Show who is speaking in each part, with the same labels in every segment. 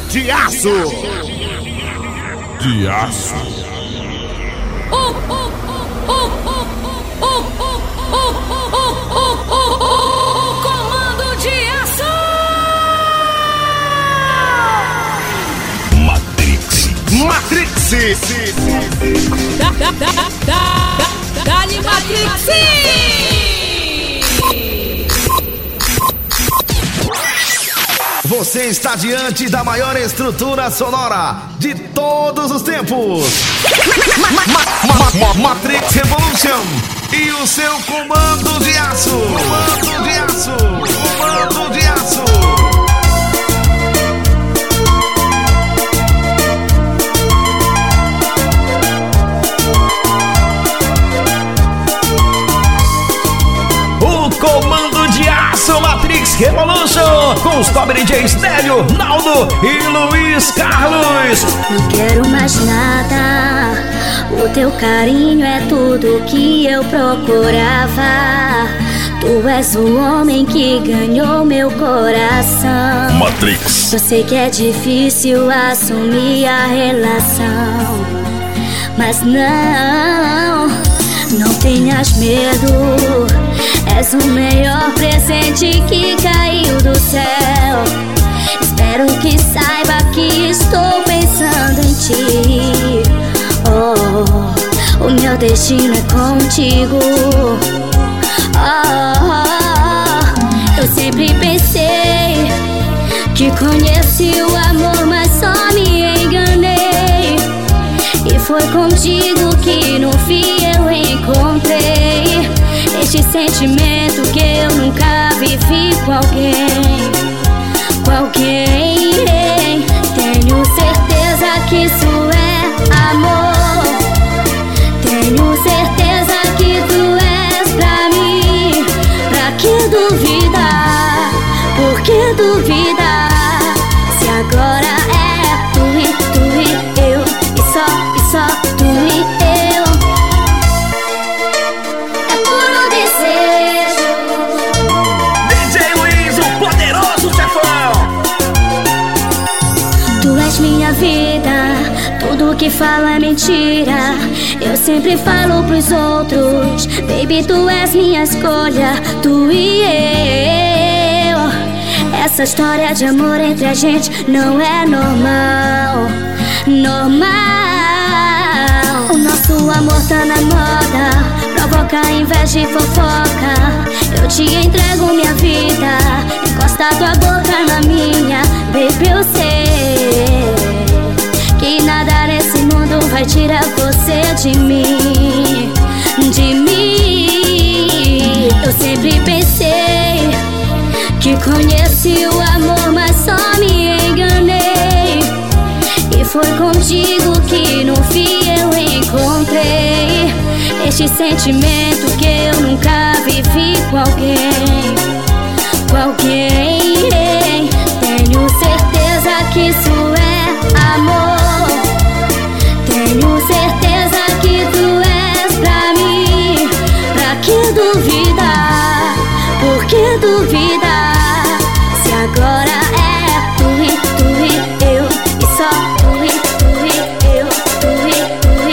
Speaker 1: de aço.
Speaker 2: De aço.
Speaker 3: Comando de aço.
Speaker 1: Matrix.
Speaker 3: Dá-lhe Matrix.
Speaker 1: Você está diante da maior estrutura sonora de todos os tempos. Matrix Revolution e o seu comando de aço. Comando de aço. Comando de aço.
Speaker 4: Comando de aço Matrix Revolution com os top DJs Nélio, Naldo e Luiz Carlos.
Speaker 5: Não quero mais nada, o teu carinho é tudo que eu procurava. Tu és o homem que ganhou meu coração.
Speaker 2: Matrix.
Speaker 5: Eu sei que é difícil assumir a relação, mas não tenhas medo. És o melhor presente que caiu do céu. Espero que saiba que estou pensando em ti. Oh, o meu destino é contigo. Oh, eu sempre pensei que conheci o amor, mas só me enganei. E foi contigo que no fim eu encontrei este sentimento que eu nunca vivi com alguém. Com alguém. Tenho certeza que isso é amor. Tenho certeza que tu és pra mim. Pra que duvidar? Por que duvidar? Se agora é tu e eu, e só tu e eu. É puro desejo.
Speaker 4: DJ Luiz, o poderoso chefão.
Speaker 5: Tu és minha vida, tudo que falo é mentira. Eu sempre falo pros outros, baby, tu és minha escolha, tu e eu. Essa história de amor entre a gente não é normal. Normal. O nosso amor tá na moda, provoca inveja e fofoca. Eu te entrego minha vida, encosta tua boca na minha, baby, eu sei que nada nesse mundo vai tirar você de mim. De mim. Eu sempre pensei que conheci o amor, mas só me enganei. E foi contigo que no fim eu encontrei este sentimento que eu nunca vivi com alguém. Com alguém. Tenho certeza que isso é amor. Tenho certeza que tu és pra mim. Pra que duvidar? Por que duvidar? Se agora é tu e eu, e só tu e eu, tu e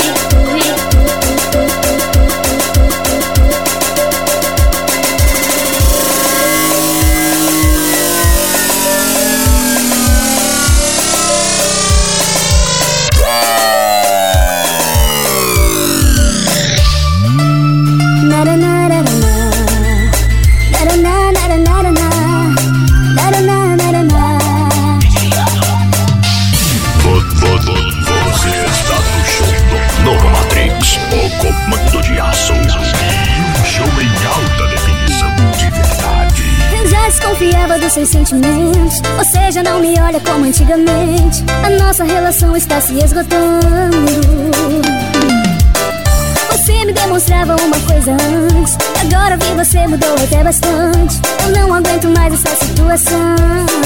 Speaker 2: Comando de aço. Um show em alta definição de verdade.
Speaker 5: Eu já desconfiava dos seus sentimentos. Você já não me olha como antigamente. A nossa relação está se esgotando. Você me demonstrava uma coisa antes, agora vi você mudou até bastante. Eu não aguento mais essa situação.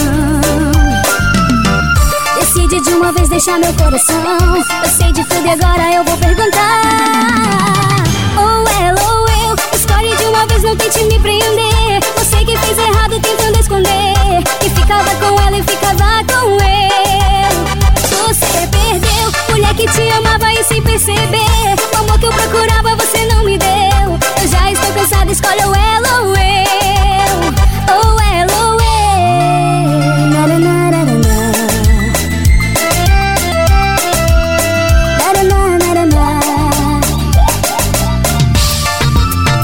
Speaker 5: Decide de uma vez deixar meu coração. Eu sei de tudo e agora eu vou perguntar. Ou ela ou eu, escolhe de uma vez, não tente me prender. Você que fez errado tentando esconder, e ficava com ela e ficava com eu.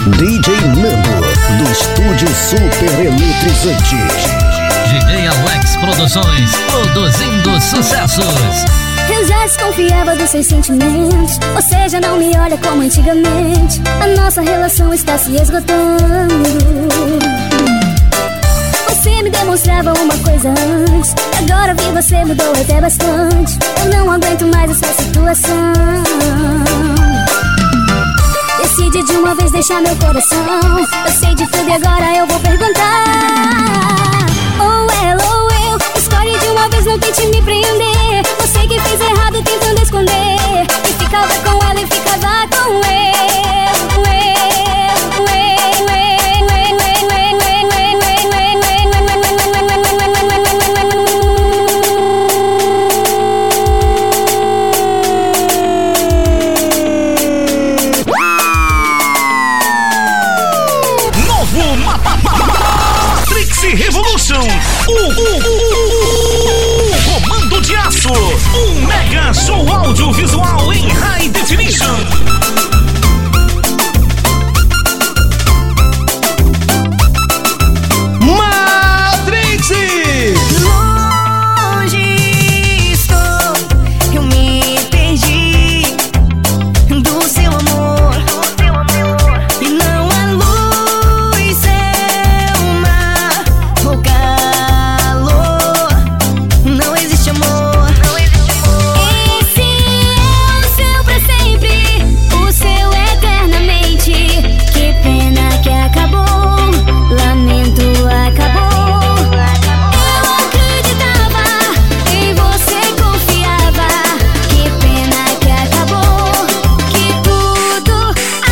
Speaker 6: DJ Nando, do estúdio Super Eletrizante.
Speaker 7: DJ Alex Produções, produzindo sucessos.
Speaker 5: Eu já desconfiava dos seus sentimentos. Você já não me olha como antigamente. A nossa relação está se esgotando. Você me demonstrava uma coisa antes, agora vi você mudou até bastante. Eu não aguento mais essa situação. Decide de uma vez deixar meu coração. Eu sei de tudo e agora eu vou perguntar. Ou ela ou eu, escolhe de uma vez, não tente me prender. Você que fez errado tentando esconder, e ficava com ela e ficava com eu.
Speaker 1: Revolution, o Comando de Aço, um mega show audiovisual em high definition. Matrix!
Speaker 8: Longe estou, eu me perdi do seu amor, e não há luz, céu, mar ou calor, não existe amor. Esse é o seu pra sempre, o seu eternamente. Que pena que acabou, lamento, acabou. Eu acreditava, em você confiava. Que pena que acabou, que tudo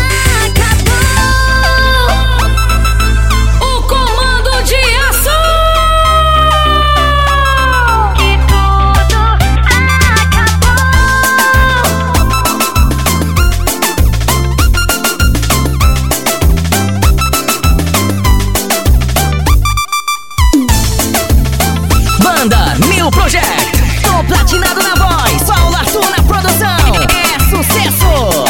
Speaker 8: acabou.
Speaker 3: O Comando de Aço.
Speaker 8: Que tudo acabou.
Speaker 7: Banda New Project, tô platinado na voz, Paulo Arthur na produção. É sucesso!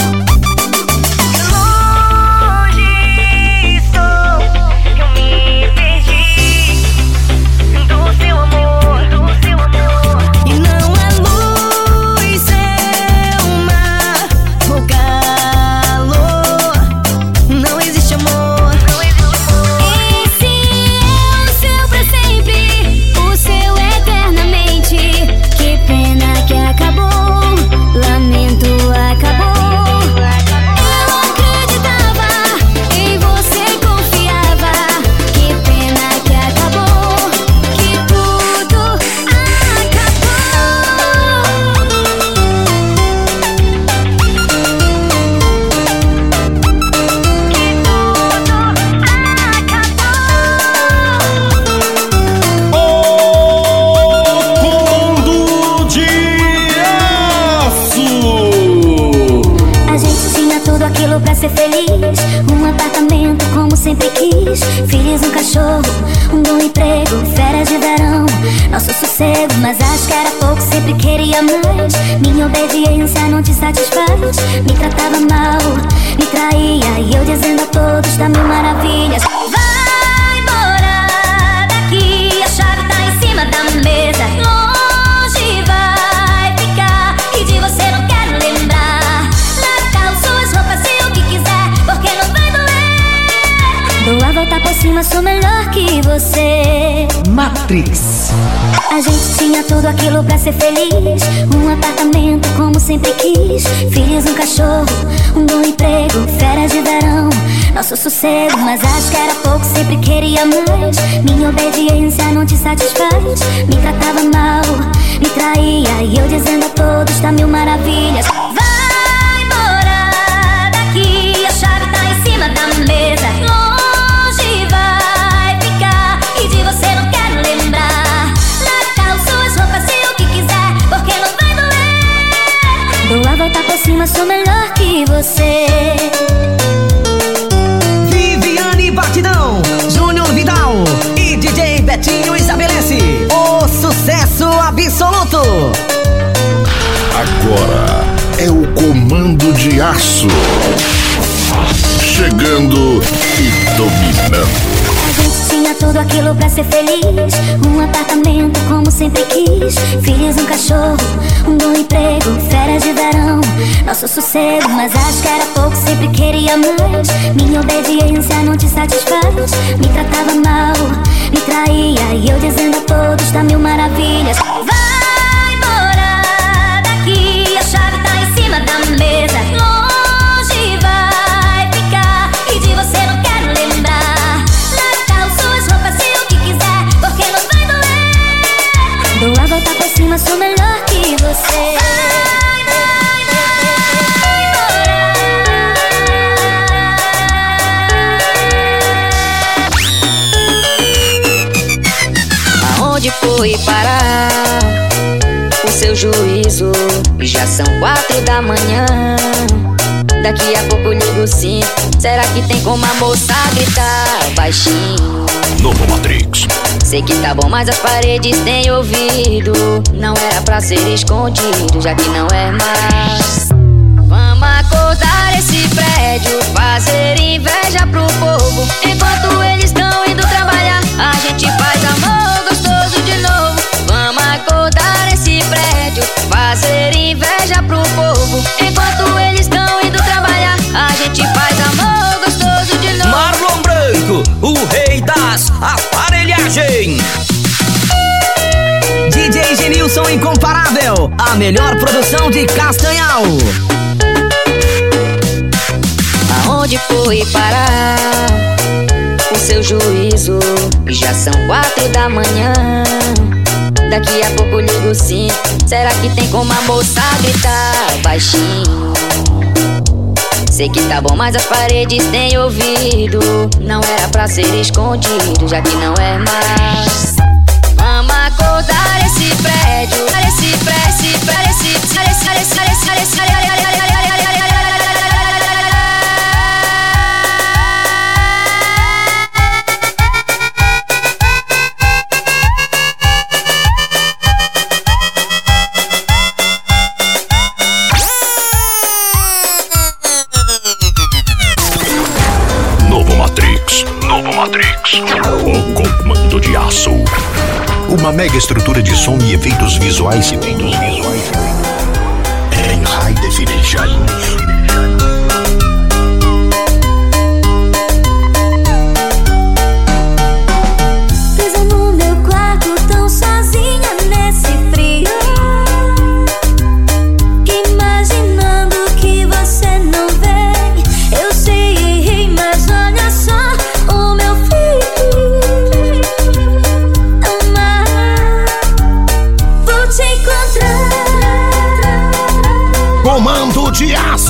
Speaker 8: Longe estou, eu me perdi do seu amor, e não há luz, céu, mar ou calor, não existe amor. Esse é o seu pra sempre, o seu eternamente. Que pena que acabou, lamento, acabou. Eu acreditava, em você confiava. Que pena que acabou, que tudo
Speaker 1: Comando de Aço.
Speaker 5: A gente tinha tudo aquilo pra ser feliz. Um apartamento como sempre quis, filhos, um cachorro, um bom emprego, férias de verão, nosso sossego. Mas acho que era pouco, sempre queria mais. Minha obediência não te satisfaz. Me tratava mal, me traía, e eu dizendo a todos da mil maravilhas: vai embora daqui, a chave tá em cima da mesa. Longe vai ficar, e de você não quero lembrar. Lava suas roupas e o que quiser, porque não vai doer. Dou a volta por cima, sou melhor que você.
Speaker 4: Matrix.
Speaker 5: A gente tinha tudo aquilo pra ser feliz. Um apartamento como sempre quis, filhos, um cachorro, um bom emprego, férias de verão, nosso sossego. Mas acho que era pouco, sempre queria mais. Minha obediência não te satisfaz. Me tratava mal, me traía, e eu dizendo a todos da mil maravilhas: vai embora daqui, a chave tá em cima da mesa. Longe vai ficar, e de você não quero lembrar. Lava suas roupas e o que quiser, porque não vai doer. Dou a volta por cima, sou melhor que você.
Speaker 7: Viviane Batidão, Júnior Vidal e DJ Betinho estabelece o sucesso absoluto.
Speaker 2: Agora é o Comando de Aço. Chegou chegando e dominando.
Speaker 5: A gente tinha tudo aquilo pra ser feliz. Um apartamento como sempre quis. Filhos, um cachorro, um bom emprego, férias de verão, nosso sossego. Mas acho que era pouco, sempre queria mais. Minha obediência não te satisfaz. Me tratava mal, me traía, e eu dizendo a todos tá mil maravilhas. Vai embora daqui, a chave tá em cima da mesa. Longe vai ficar, e de você não quero lembrar. Larga suas roupas e o que quiser, porque não vai doer. Dou a volta por cima, sou melhor que você.
Speaker 9: Aonde foi parar o seu juízo? Já são 4 da manhã. Daqui a pouco ligo sim. Será que tem como a moça gritar baixinho?
Speaker 2: Novo Matrix.
Speaker 9: Sei que tá bom, mas as paredes têm ouvido. Não era pra ser escondido, já que não é mais. Vamos acordar esse prédio, fazer inveja pro povo. Enquanto eles estão indo trabalhar, a gente faz amor gostoso de novo. Vamos acordar esse prédio, fazer inveja pro povo. Enquanto eles estão indo trabalhar, a gente faz amor gostoso de novo.
Speaker 4: Marlon Branco, o rei das aparelhagens.
Speaker 7: DJ Genilson Incomparável, a melhor produção de Castanhal.
Speaker 9: Aonde foi parar o seu juízo? Já são 4 da manhã. Daqui a pouco ligo sim. Será que tem como a moça gritar baixinho? Sei que tá bom, mas as paredes têm ouvido. Não era pra ser escondido, já que não é mais. Vamos acordar esse prédio, esse prédio,
Speaker 2: Novo Matrix. O comando de aço. Uma mega estrutura de som e efeitos visuais em high definition.
Speaker 5: Presa no meu quarto, tão sozinha nesse frio, imaginando que você não vem. Eu sei, mas olha só o meu filho. Amar, vou te encontrar.
Speaker 1: Comando de aço.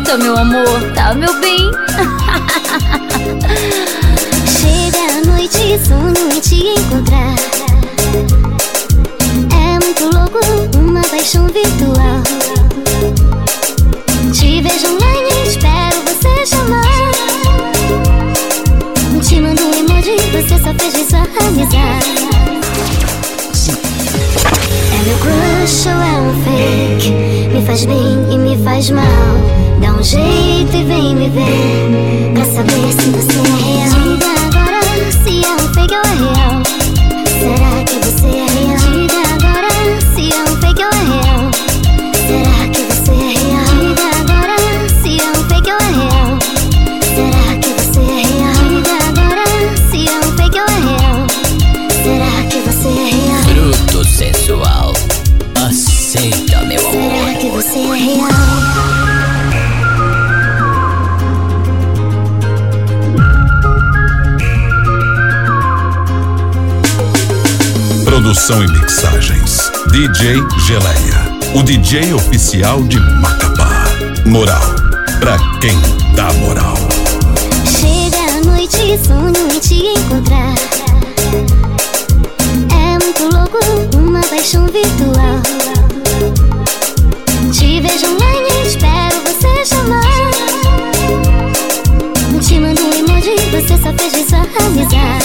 Speaker 3: Eita, meu amor, tá, meu bem?
Speaker 5: Chega a noite e sonho em te encontrar. É muito louco, uma paixão virtual. Te vejo online e espero você chamar. Te mando um emoji, você só fez visualizar. É meu crush ou é um fake? Me faz bem e me faz mal. Dá um jeito e vem me ver pra saber se você é real. Diga agora se é um fake ou é real. Será que você é real? Diga agora se é um fake ou é real. Será que você é real? Diga agora se é um fake ou é real. Será que você é real? Diga agora se é um fake ou é real. Será que você é real?
Speaker 7: Fruto sensual, aceita, meu amor.
Speaker 5: Será que você é real?
Speaker 2: Produção e mixagens DJ Geleia, o DJ oficial de Macapá. Moral pra quem dá moral.
Speaker 5: Chega a noite e sonho em te encontrar. É muito louco, uma paixão virtual. Te vejo online e espero você chamar. Te mando um emoji, você só fez visualizar.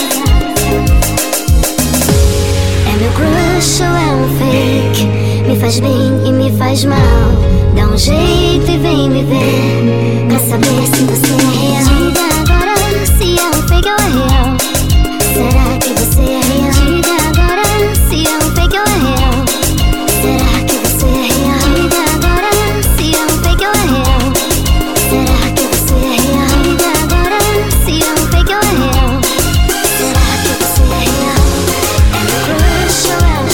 Speaker 5: É meu crush ou é um fake? Me faz bem e me faz mal. Dá um jeito e vem me ver pra saber se você é real. Diga agora se é um fake ou é real. Será que você é real? Diga agora se é um fake ou é real. Será que você é real? Diga agora se é um fake ou é real. Será que você é real? Diga agora se é um fake ou é real. Será que você é real? É meu crush ou é um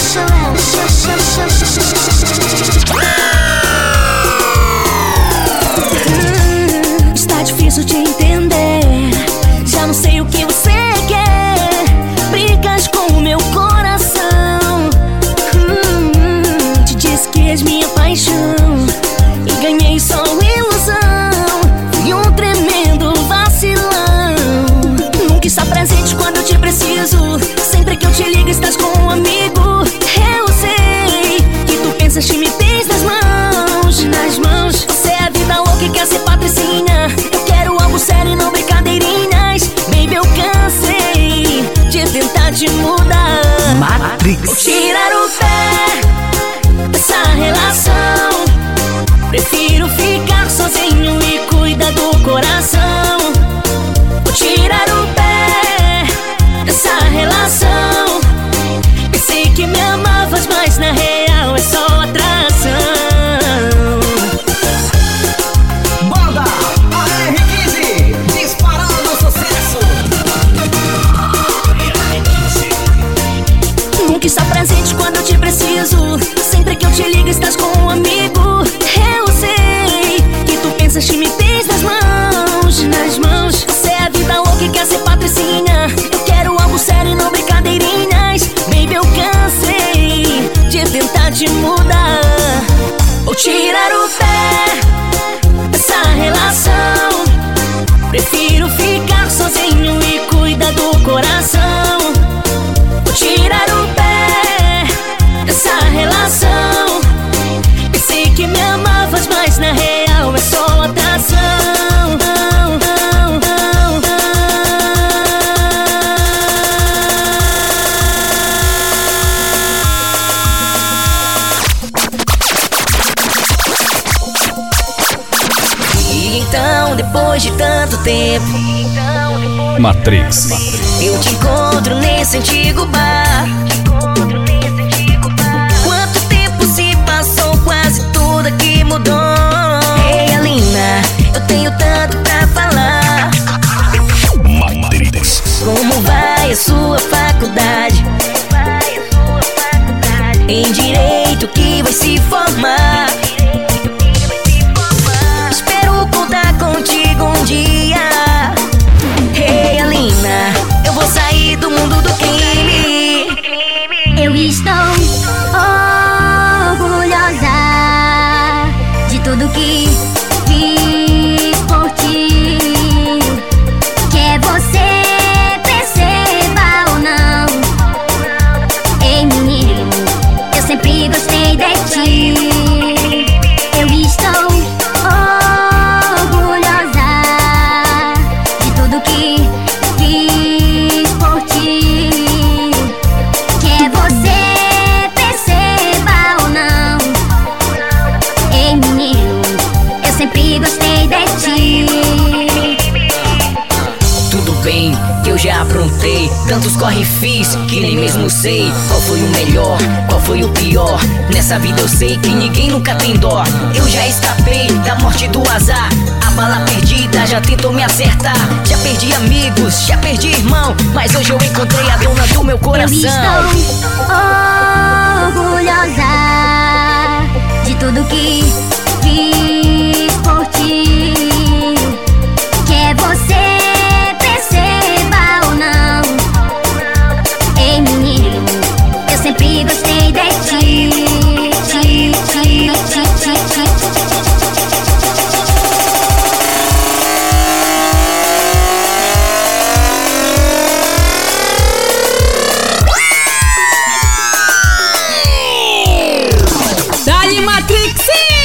Speaker 8: Está difícil de entender. Já não sei o que você quer. Brigas com o meu coração. Te disse que és minha paixão e ganhei só ilusão. Fui um tremendo vacilão. Nunca está presente quando eu te preciso. Sempre que eu te ligo estás com um amigo. Eu sei que tu pensas que me tens nas mãos. Nas mãos. Você é a vida louca e quer ser patricinha. Eu quero algo sério e não brincadeirinhas. Baby, eu cansei de tentar te mudar.
Speaker 4: Matrix.
Speaker 8: Tirar o pé dessa relação. Prefiro ficar sozinho e cuidar do coração. Vou tirar o pé dessa relação. Pensei que me amavas, mas na real é só atração.
Speaker 4: Banda AR15, disparando sucesso.
Speaker 8: Nunca está presente quando eu te preciso. Sempre que eu te ligo estás com um amigo. Eu sei que tu pensas que me tens nas mãos. Nas mãos. Você é a vida louca e quer ser patricinha. Eu quero algo sério e não brincadeirinhas. Baby, eu cansei de tentar te mudar. Vou tirar o pé dessa relação. Prefiro ficar sozinho e cuidar do coração. Vou tirar o pé dessa relação. Pensei que me amavas, mas na real é só atração. E então, depois de tanto tempo,
Speaker 2: Matrix.
Speaker 8: eu te encontro nesse antigo bar. Quanto tempo se passou, quase tudo aqui mudou. Ei, Alina, eu tenho tanto pra falar.
Speaker 2: Matrix.
Speaker 8: Como vai a sua faculdade? Em direito que vai se formar. Espero contar contigo um dia. Ei, Alina, eu vou sair do mundo do crime.
Speaker 5: Eu estou orgulhosa de tudo que fiz.
Speaker 7: vez que nem mesmo sei qual foi o melhor, qual foi o pior. Nessa vida eu sei que ninguém nunca tem dó. Eu já escapei da morte do azar. A bala perdida já tentou me acertar. Já perdi amigos, já perdi irmão, mas hoje eu encontrei a dona do meu coração.
Speaker 5: Eu estou orgulhosa de tudo que fiz por ti. Quer você perceba ou não, ei menino, eu sempre gostei de ti.
Speaker 7: Dali Matrix!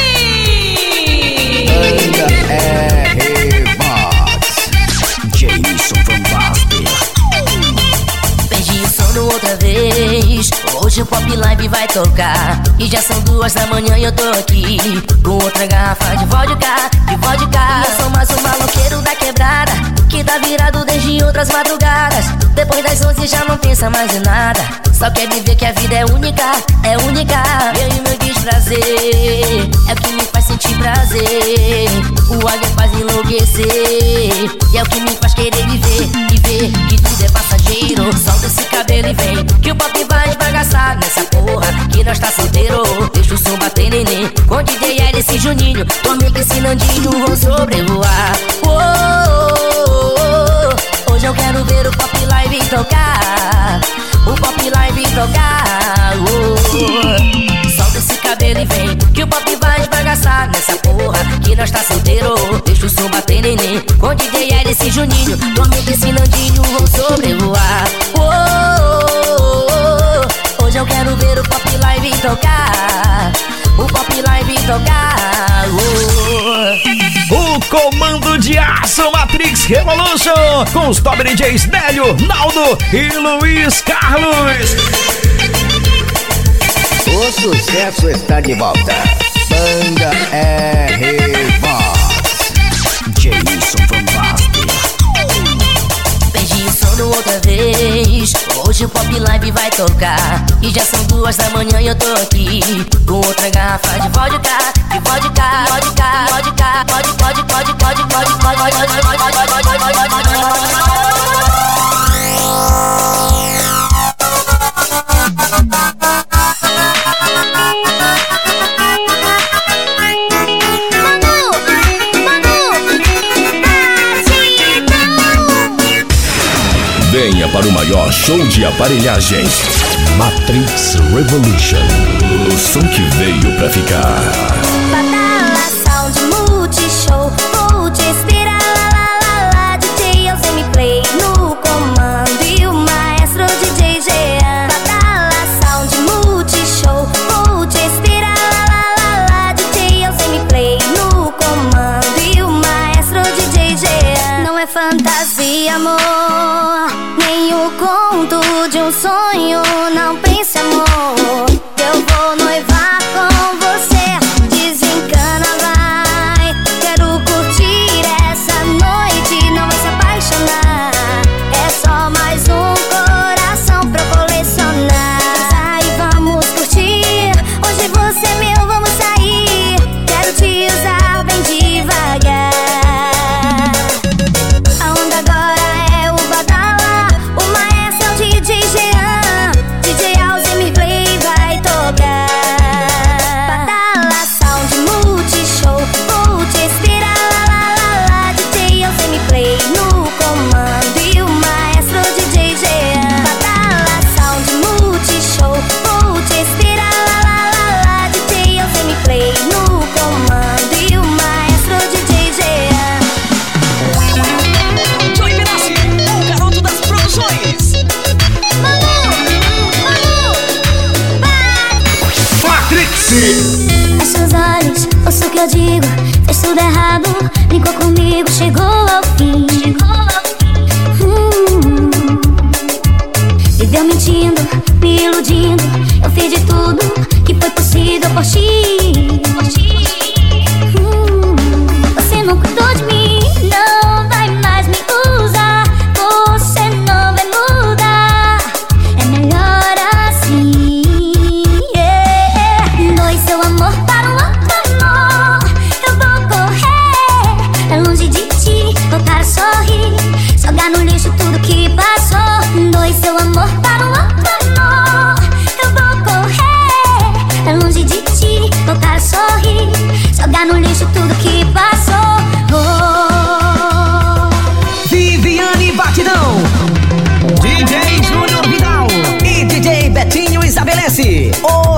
Speaker 8: Perdi o sono outra vez. Hoje o Pop Live vai tocar. E já são 2 da manhã e eu tô aqui com outra garrafa de vodka, de vodka. Eu sou mais um maloqueiro da quebrada, que tá virado desde outras madrugadas. Depois das 11 já não pensa mais em nada, só quer viver que a vida é única, é única. Eu e meu desprazer é o que me faz sentir prazer. O águia faz enlouquecer e é o que me faz querer viver, viver, que tudo é passageiro. Solta esse cabelo e vem, que o pop vai esbagaçar nessa porra, que nós tá solteiro. Deixa o som bater neném, com DJ Alice e Juninho, tua amiga esse Nandinho vão sobrevoar. Hoje eu quero ver o Pop Live tocar, o Pop Live tocar. Solta esse cabelo e vem, que o pop vai esbagaçar nessa porra, que nós tá solteiro. Deixa o som bater neném, com DJ Alice e Juninho, tua amiga esse Nandinho vão sobrevoar. Hoje eu quero ver o Pop Live tocar, o Pop Live tocar.
Speaker 4: O comando de aço Matrix Revolution, com os top DJs Nélio, Naldo e Luiz Carlos.
Speaker 6: O sucesso está de volta. Banda R-Box. Jason from Boston.
Speaker 8: Perdi o sono outra vez. Hoje o Pop Live vai tocar. E já são 2 da manhã e eu tô aqui com outra garrafa de vodka, de vodka, vodka, vodka,
Speaker 2: Venha para o maior show de aparelhagens. Matrix Revolution. O som que veio pra ficar.
Speaker 5: Badala, sound, multishow, vou te inspirar, lá, DJ Elze me play no comando e o maestro DJ Jean. Badala, sound, multishow, vou te inspirar, lá, DJ Elze me play no comando e o maestro DJ Jean. Não é fantasia, amor, nem o conto de um sonho, não pense, amor, eu vou noivar com você. Desencana, vai, quero curtir essa noite, não vai se apaixonar, é só mais um coração pra eu colecionar. Sai, vamos curtir, hoje você é meu, vamos sair, quero te usar bem devagar. A onda agora é o Badala, o maestro é o DJ Jean, DJ Elze me play vai tocar. Badala, sound, multishow, vou te inspirar, lá, DJ Elze me play no comando e o maestro DJ Jean. Badala, sound, multishow, vou te inspirar, lá, DJ Elze me play no comando e o maestro DJ Jean.
Speaker 7: Joey Benassi, o garoto das produções.
Speaker 1: Matrix.
Speaker 5: Fecha seus olhos, ouça o que eu digo, fez tudo errado, brincou comigo, chegou ao fim. Viveu mentindo, me iludindo, eu fiz de tudo que foi possível por ti. Você não cuidou de mim, não vai mais me usar, você não vai mudar,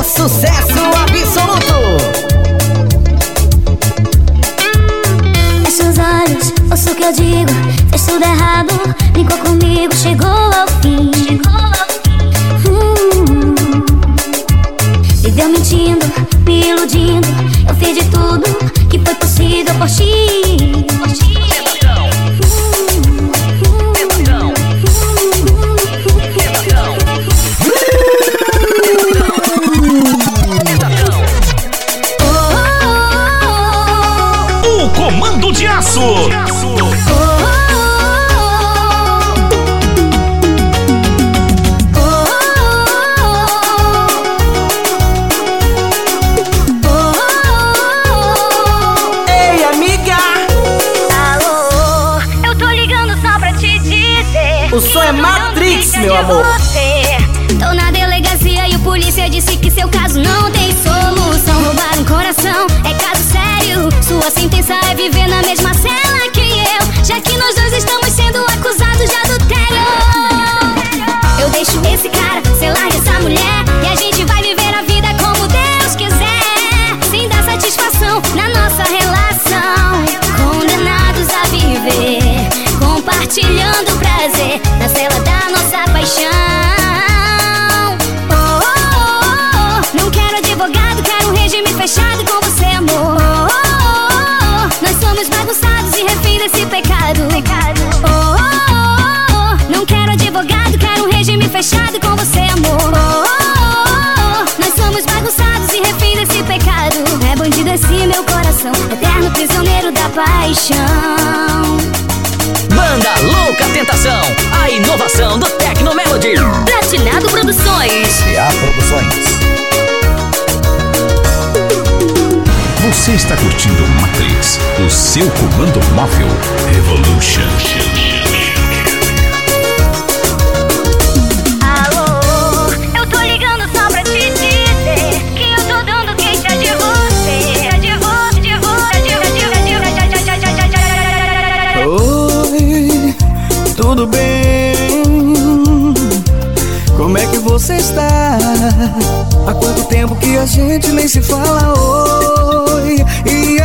Speaker 7: sucesso absoluto.
Speaker 5: Fecha os olhos, ouço o que eu digo. Fez tudo errado, brincou comigo, chegou ao fim. Viveu mentindo, me iludindo. Eu fiz de tudo que foi possível por ti.
Speaker 4: O Comando de Aço.
Speaker 7: Ei, amiga!
Speaker 5: Alô, eu tô ligando só pra te dizer.
Speaker 7: O som é Matrix, meu amor.
Speaker 5: Tô na delegacia e o polícia disse que seu caso não tem solução. Roubar um coração é caso sério. Sua sentença é viver na mesma cela que eu, já que nós dois estamos sendo acusados de adultério. Eu deixo esse cara, cê larga essa mulher, e a gente vai viver a vida como Deus quiser, sem dar satisfação na nossa relação. Condenados a viver, compartilhando o prazer na cela da nossa paixão. Não quero advogado, quero um regime fechado com você, amor. Nós somos bagunçados e refém desse pecado. Não quero advogado, quero um regime fechado com você, amor. Nós somos bagunçados e refém desse pecado. É bandido esse meu coração, eterno prisioneiro da paixão.
Speaker 7: Banda Louca Tentação, a inovação do Tecno Melody.
Speaker 9: Platinado Produções.
Speaker 6: CA Produções.
Speaker 2: Você está curtindo Matrix, o seu comando móvel Revolution.
Speaker 5: Alô, eu tô ligando só pra te dizer que eu tô dando queixa de você.
Speaker 10: Oi, tudo bem? Como é que você está? Há quanto tempo que a gente nem se fala? Oi, e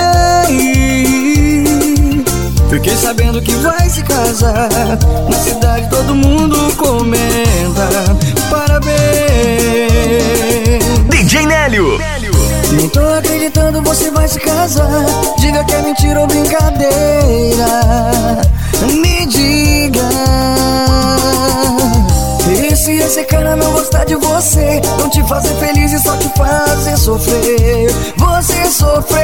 Speaker 10: aí? Fiquei sabendo que vai se casar. Na cidade todo mundo comenta. Parabéns.
Speaker 4: DJ Nélio.
Speaker 10: Não tô acreditando, você vai se casar. Diga que é mentira ou brincadeira. Me diga. E se esse cara não gostar de você, não te fazer feliz e só te fazer sofrer, você sofrer.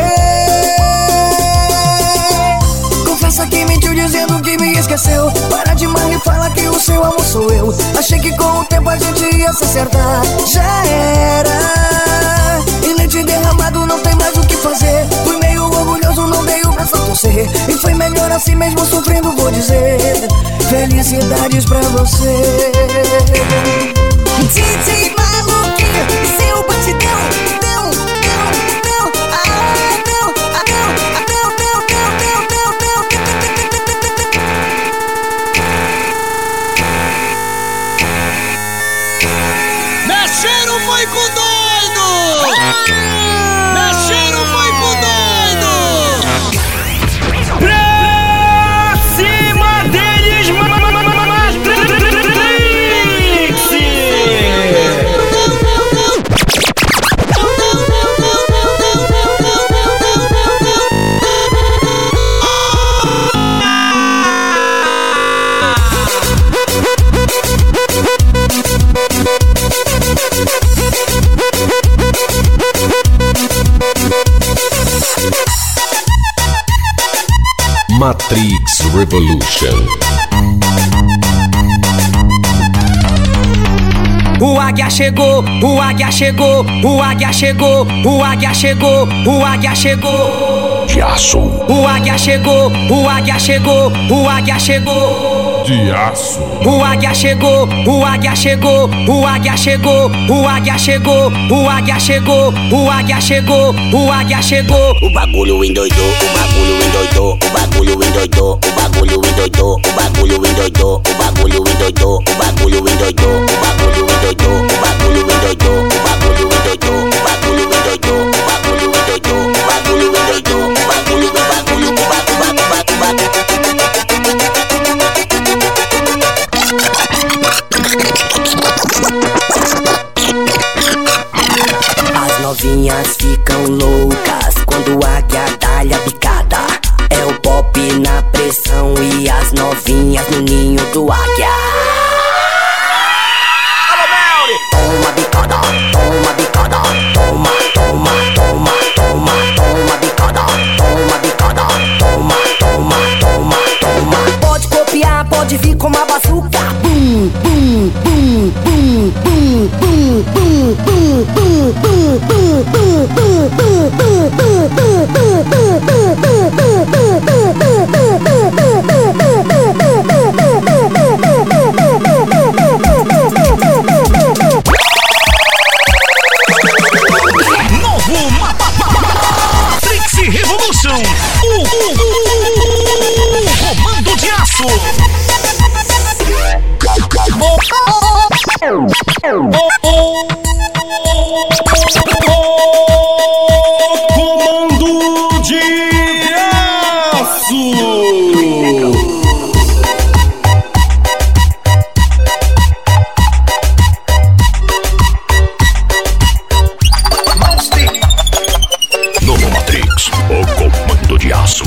Speaker 10: Confessa que mentiu dizendo que me esqueceu. Para de mal e fala que o seu amor sou eu. Achei que com o tempo a gente ia se acertar. Já era. E leite derramado não tem mais o que fazer. Fui meio orgulhoso, não dei o braço a torcer. E foi melhor assim mesmo sofrendo, vou dizer. Felicidades pra você. DJ maluquinho, seu batidão.
Speaker 1: Mexeram foi com doido! Mexeram foi com doido!
Speaker 4: Pra cima deles, Matrix!
Speaker 2: Matrix Revolution.
Speaker 7: O águia chegou, o águia chegou, o águia chegou, o águia chegou, o águia chegou.
Speaker 2: De aço.
Speaker 7: O águia chegou, o águia chegou, o águia chegou.
Speaker 2: De aço.
Speaker 7: O águia chegou, o águia chegou, o águia chegou, o águia chegou, o águia chegou, o águia chegou, o águia chegou.
Speaker 11: O bagulho endoidou, o bagulho endoidou, o bagulho endoidou, o bagulho endoidou, o bagulho endoidou, o bagulho endoidou, o bagulho endoidou, o bagulho endoidou, o bagulho endoidou, o bagulho endoidou, o bagulho endoidou,
Speaker 10: novinhas ficam loucas quando a águia dá-lhe a bicada. É o pop na pressão e as novinhas no ninho do águia. Toma bicada, toma bicada, toma, toma, toma, toma, toma bicada, toma bicada, toma, toma, toma, toma. Pode copiar, pode vir com uma bazuca. Bum, bum, bum, bum, bum, bum, bum, bum, bum, bum, bum, bum, bum,
Speaker 1: Novo Matrix Revolution. Comando de aço. Comando de aço.
Speaker 2: Novo Matrix, o comando de aço.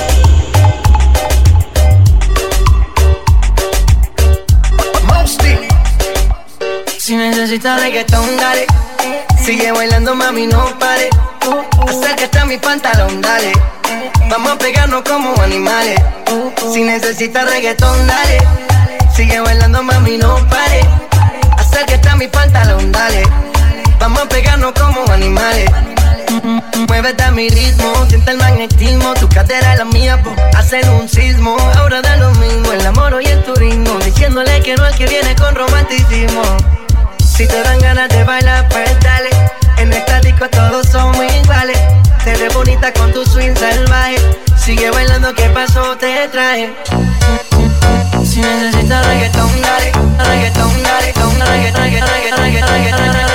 Speaker 10: Si necesitas reggaetón, dale. Sigue bailando, mami, no pare. Acércate a mi pantalón, dale. Vamos a pegarnos como animales. Si necesitas reggaetón, dale. Sigue bailando, mami, no pare. Acércate a mi pantalón, dale. Vamos a pegarnos como animales. Muévete a mi ritmo, siente el magnetismo. Tu cadera es la mía, hacen un sismo. Ahora da lo mismo, el amor y el turismo. Diciéndole que no al que viene con romanticismo. Si te dan ganas de bailar, pues dale. En esta disco todos somos iguales. Te ves bonita con tu swing salvaje. Sigue bailando, ¿qué pasó? Te traje. Si necesitas reggaetón, dale. Reggaetón, dale. Reggaetón.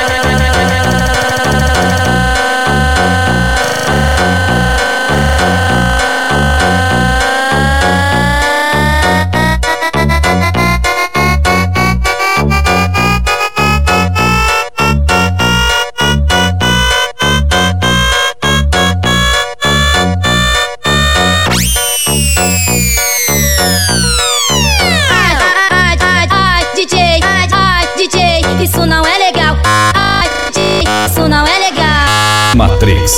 Speaker 5: Isso não é legal. Isso não é legal.
Speaker 2: Matrix.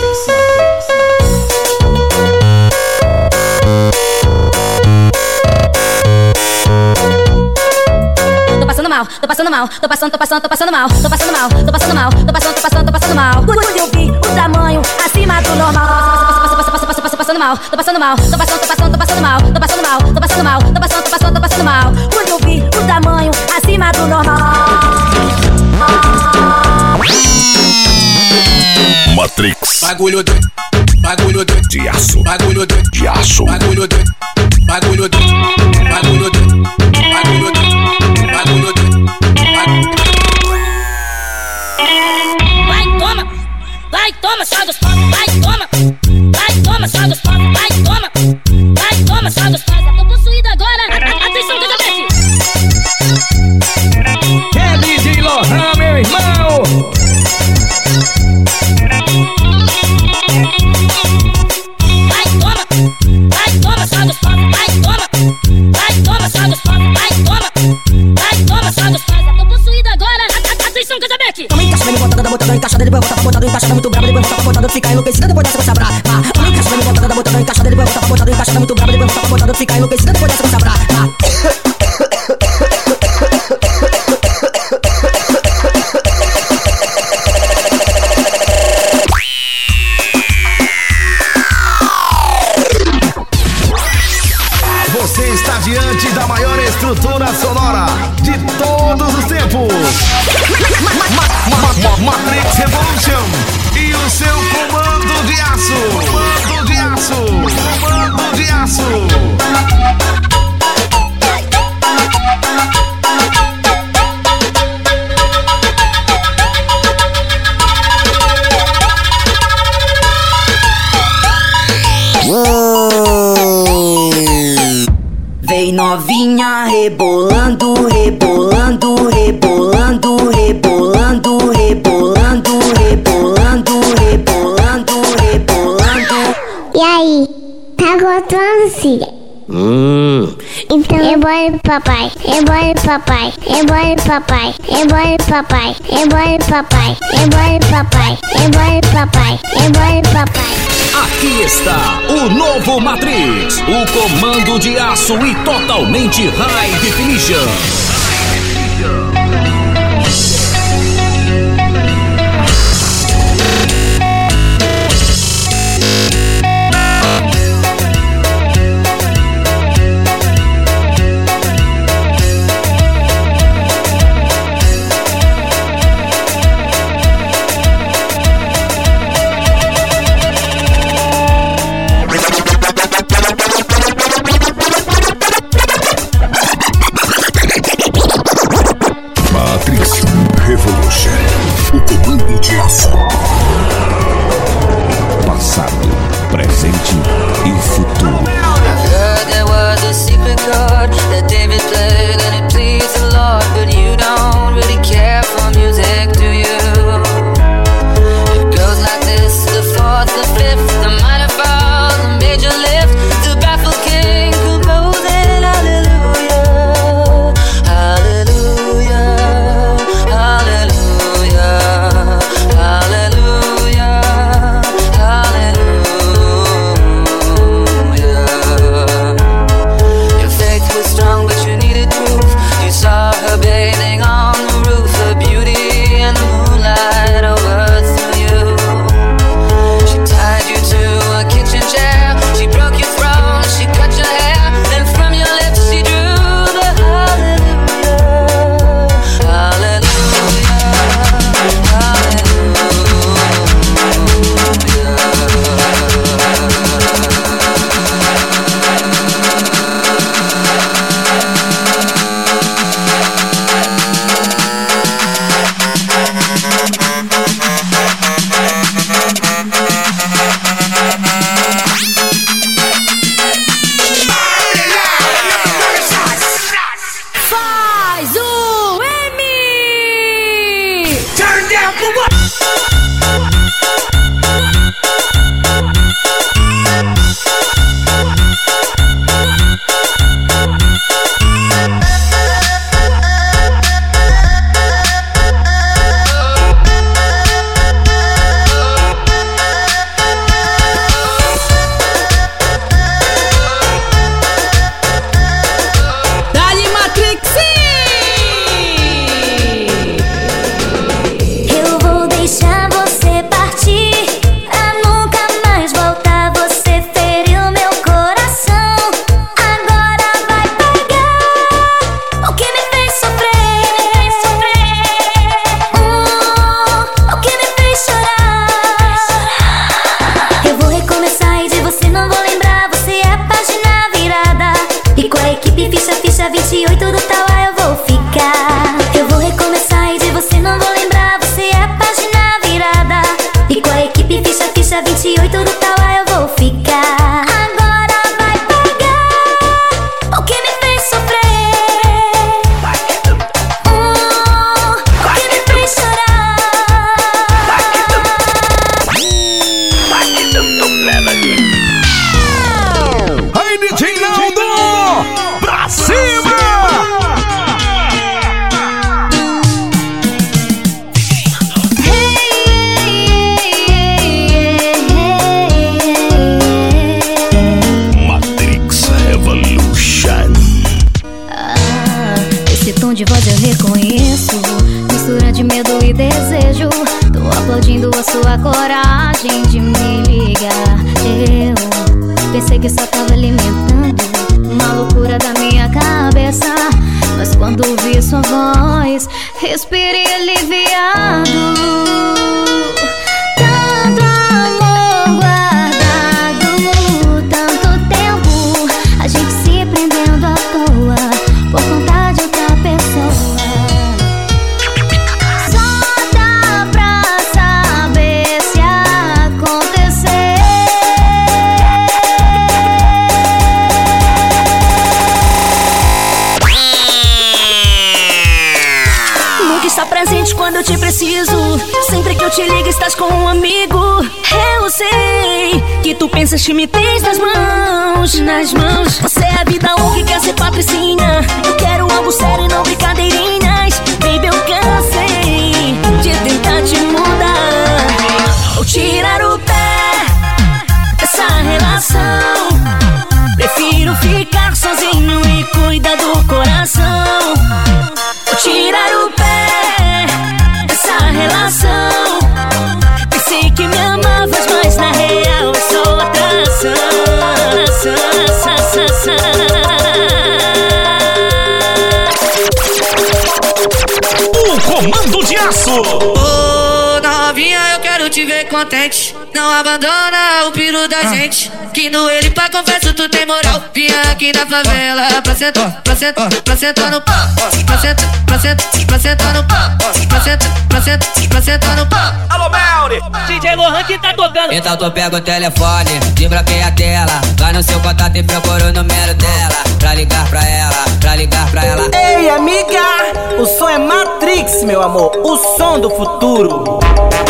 Speaker 5: Tô passando mal, tô passando mal, tô passando mal, tô passando mal, tô passando mal, tô passando mal. Quando eu vi o tamanho acima do normal. Passando mal, tô passando mal, tô passando mal, tô passando mal, tô passando mal, tô passando mal. Quando eu vi o tamanho acima do normal.
Speaker 2: Matrix.
Speaker 12: Bagulho doido, bagulho doido
Speaker 2: de aço,
Speaker 12: bagulho doido
Speaker 2: de aço,
Speaker 12: bagulho doido, bagulho doido, bagulho doido, bagulho doido, bagulho doido.
Speaker 8: Vai, toma, só dos pop, vai, toma, só dos pop, vai, toma, só dos pop. Tô possuído agora, atenção, Gigabete.
Speaker 4: É DJ Lohan, meu irmão.
Speaker 8: Vai, toma, só dos pop, vai, toma, só dos pop, vai, toma, só dos pop. Tô possuído agora, atenção, Gigabete.
Speaker 10: Toma encaixada, me botando encaixada, depois volta pra botando encaixada muito brava, depois volta pra botando ficar enlouquecida, depois dessa coisa brava. Toma encaixada, me botando encaixada, depois volta pra botando encaixada muito brava, depois volta pra botando ficar enlouquecida, depois dessa coisa brava.
Speaker 1: Você está diante da maior estrutura sonora de todos os tempos. Matrix Revolution e o seu comando de aço. Comando de aço. Comando de aço.
Speaker 10: Vem novinha rebolando, rebolando, rebolando, rebolando, rebolando, rebolando.
Speaker 5: papai, embora papai, embora papai, embora papai, embora papai, embora papai, embora papai, embora papai.
Speaker 4: Aqui está o novo Matrix, o comando de aço e totalmente high definition.
Speaker 8: preciso. Sempre que eu te ligo estás com um amigo. Eu sei que tu pensas que me tens nas mãos. Você é a vida louca e quer ser patricinha. Eu quero algo sério e não brincadeirinhas. Baby, eu cansei de tentar te mudar ou tirar o pé dessa relação. Prefiro ficar sozinho e cuidar do coração. Vou tirar o pé dessa relação. Pensei que me amavas, mas na real é só atração.
Speaker 4: O Comando de Aço.
Speaker 13: Ô novinha, eu quero te ver contente. Não abandona o piro da gente. Que no ele pra confesso tu tem moral. Vinha aqui na favela pra sentar no pau. Pra sentar no pau. Pra sentar no pau.
Speaker 4: Alô, Melri! DJ Lohan que tá tocando.
Speaker 7: Então tu pega o telefone, desbloqueia a tela. Vai no seu contato e procura o número dela. Pra ligar pra ela.
Speaker 14: Ei, amiga, o som é Matrix, meu amor. O som do futuro.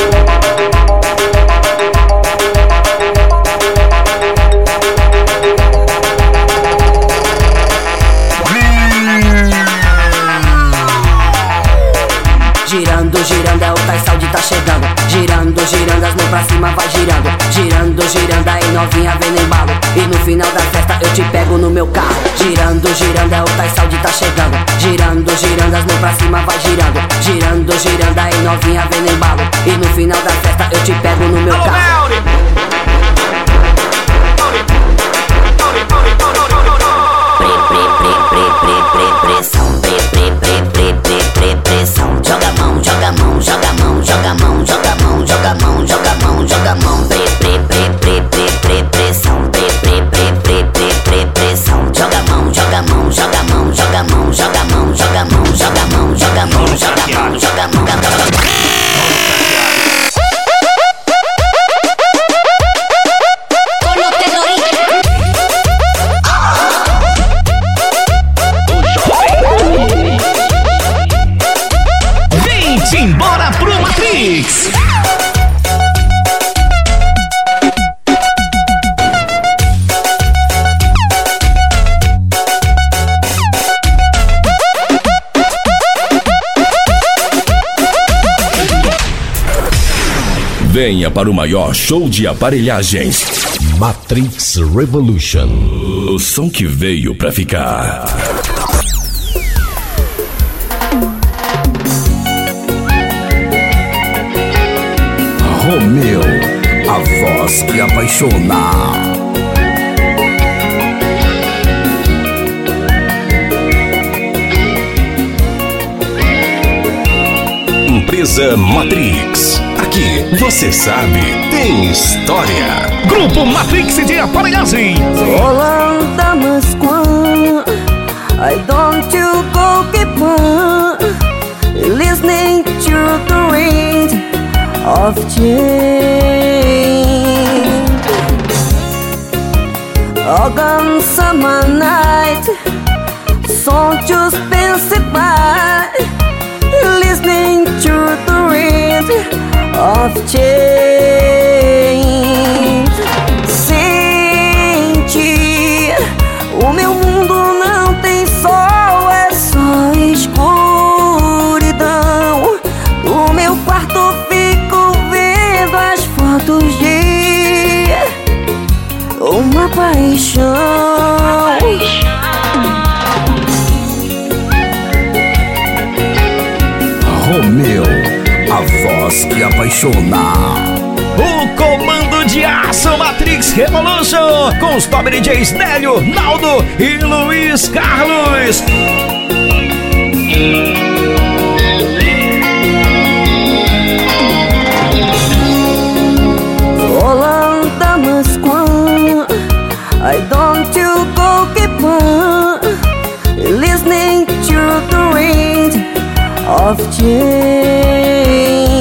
Speaker 14: Girando, girando, é o Tais Saúde tá chegando. Girando, girando, as mãos pra cima vai girando. Girando, girando, aí novinha vem no embalo. E no final da festa eu te pego no meu carro. Girando, girando, é o Tais Saúde tá chegando. Girando, girando, as mãos pra cima vai girando. Girando, girando, aí novinha vem no embalo. E no final da festa eu te pego no meu carro.
Speaker 9: Pressão, pressão. Joga a mão, joga a mão, joga a mão, joga a mão, joga a mão, joga a mão, joga a mão, joga a mão. Pressão, pressão. Joga a mão, joga a mão, joga a mão, joga a mão, joga a mão, joga a mão, joga a mão, joga a mão, joga a mão, joga a mão, joga a mão.
Speaker 4: Embora pro Matrix.
Speaker 2: Venha para o maior show de aparelhagens. Matrix Revolution. O som que veio pra ficar.
Speaker 6: Romeu, a voz que apaixona.
Speaker 2: Empresa Matrix. Aqui, você sabe, tem história.
Speaker 4: Grupo Matrix de aparelhagem.
Speaker 15: Olanda, Moscou, I don't you go keep on listening to the wind of change. August summer night, song just passed by, listening to the wind of change. Sente, o meu mundo não tem sol, é só escuridão. No meu quarto fico vendo as fotos de uma paixão.
Speaker 6: Romeu, a voz que apaixona.
Speaker 4: O Comando de Aço Matrix Revolution com os top DJs Nélio, Naldo e Luiz Carlos.
Speaker 15: Olanda, Moscou, I don't you go keep on listening to the wind of change.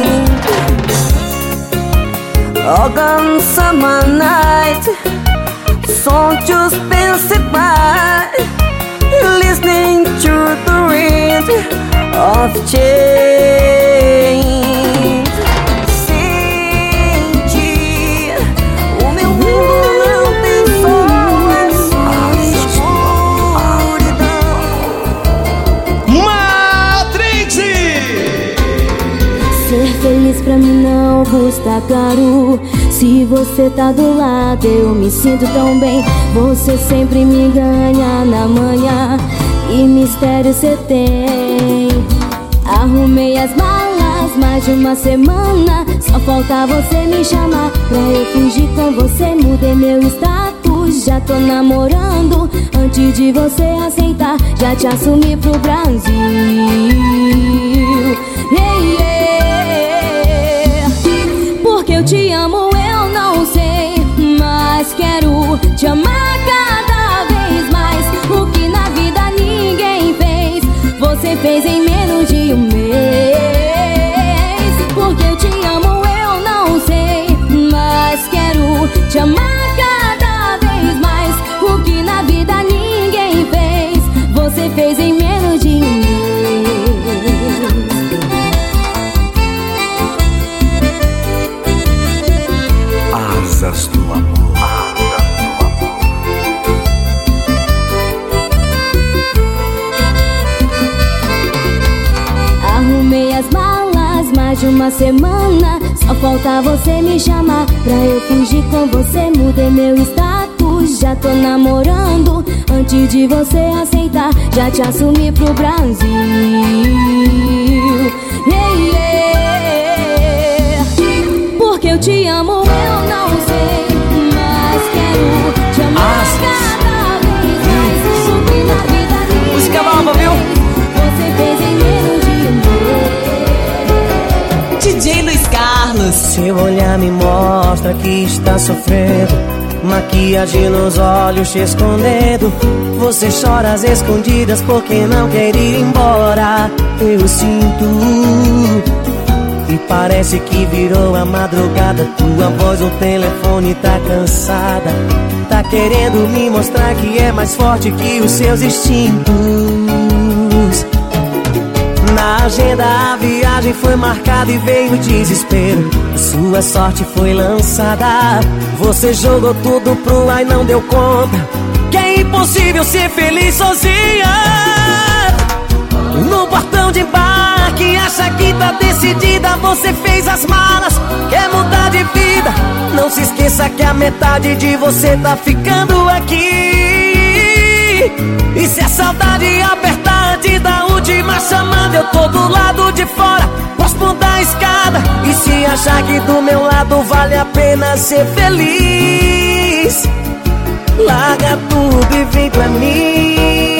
Speaker 15: August summer night, song just passed by, listening to the wind of change.
Speaker 5: Ser feliz pra mim não custa caro. Se você tá do lado eu me sinto tão bem. Você sempre me ganha na manhã. E mistério cê tem. Arrumei as malas mais de uma semana. Só falta você me chamar pra eu fugir com você. Mudei meu status, já tô namorando. Antes de você aceitar, já te assumi pro Brasil. Yeah, yeah. Porque eu te amo, eu não sei, mas quero te amar cada vez mais. O que na vida ninguém fez, você fez em menos de um mês. Porque eu te amo, eu não sei, mas quero te amar cada vez mais. O que na vida ninguém fez, você fez em menos de um mês.
Speaker 6: Asas do amor.
Speaker 5: Arrumei as malas mais de uma semana. Só falta você me chamar pra eu fugir com você. Mudei meu status, já tô namorando. Antes de você aceitar, já te assumi pro Brasil. Yeah, yeah. Porque eu te amo, eu não sei, mas quero te amar cada vez mais. O que na vida ninguém
Speaker 14: música nova, viu?
Speaker 5: Você fez em menos de um mês.
Speaker 14: DJ Luiz Carlos.
Speaker 10: Seu olhar me mostra que está sofrendo. Maquiagem nos olhos te escondendo. Você chora às escondidas porque não quer ir embora. Eu sinto. E parece que virou a madrugada. Tua voz no telefone tá cansada. Tá querendo me mostrar que é mais forte que os seus instintos. Na agenda a viagem foi marcada e veio o desespero. Sua sorte foi lançada. Você jogou tudo pro ar e não deu conta que é impossível ser feliz sozinha. No portão de embarque, acha que tá decidida. Você fez as malas, quer mudar de vida. Não se esqueça que a metade de você tá ficando aqui. E se a saudade apertar antes da última chamada, eu tô do lado de fora, próximo da escada. E se achar que do meu lado vale a pena ser feliz, larga tudo e vem pra mim.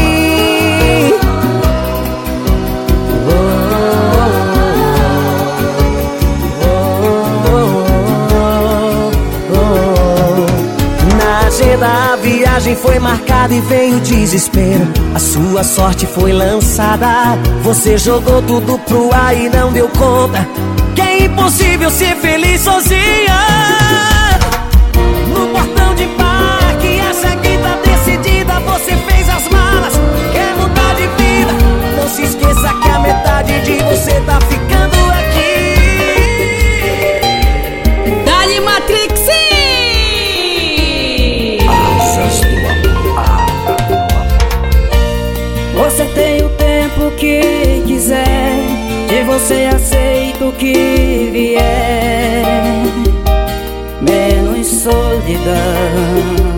Speaker 10: A viagem foi marcada e veio o desespero. A sua sorte foi lançada. Você jogou tudo pro ar e não deu conta que é impossível ser feliz sozinha. No portão de embarque, acha que tá decidida. Você fez as malas, quer mudar de vida. Não se esqueça que a metade de você tá ficando aqui.
Speaker 14: Dali Matrix.
Speaker 16: Você tem o tempo que quiser, de você aceito o que vier, menos solidão.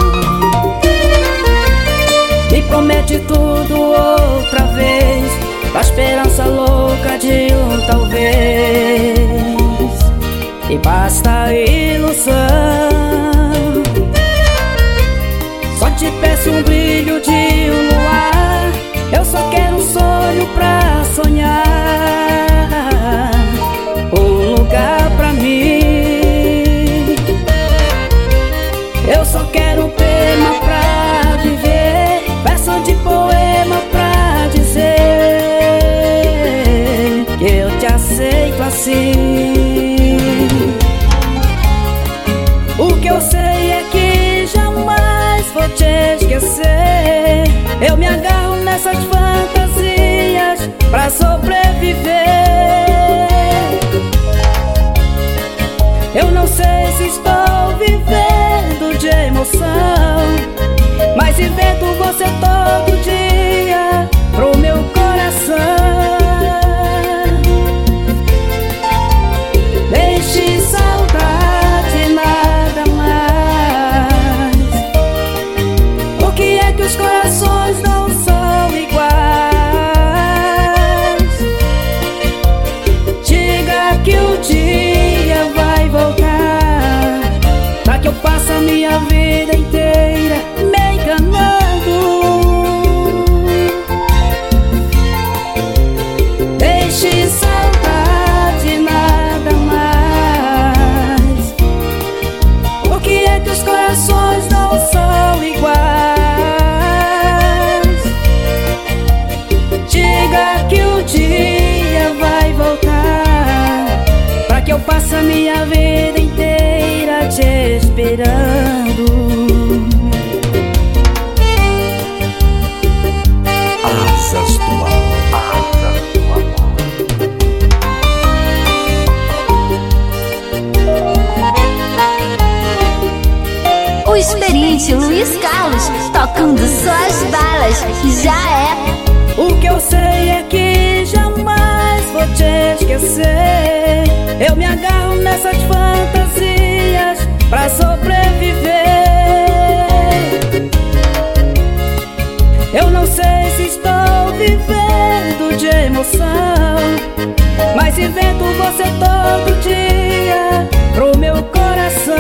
Speaker 16: Me promete tudo outra vez, com a esperança louca de um talvez. E basta a ilusão. Só te peço um brilho de um luar. Eu só quero um sonho pra sonhar, um lugar pra mim. Eu só quero um tema pra viver, verso de poema pra dizer que eu te aceito assim. O que eu sei é que jamais vou te esquecer. Eu me agarro nessas fantasias pra sobreviver. Eu não sei se estou vivendo de emoção, mas invento você todo dia pro meu coração. minha vida inteira me enganando. Deixe saudade, nada mais, porque entre os corações não são iguais. Diga que um dia vai voltar, pra que eu passe a minha vida inteira te esperando.
Speaker 6: Asas do amor.
Speaker 3: O experiente Luiz Carlos, tocando suas balas, já é.
Speaker 16: O que eu sei é que jamais vou te esquecer. Eu me agarro nessas fantasias pra sobreviver. Eu não sei se estou vivendo de emoção, mas invento você todo dia pro meu coração.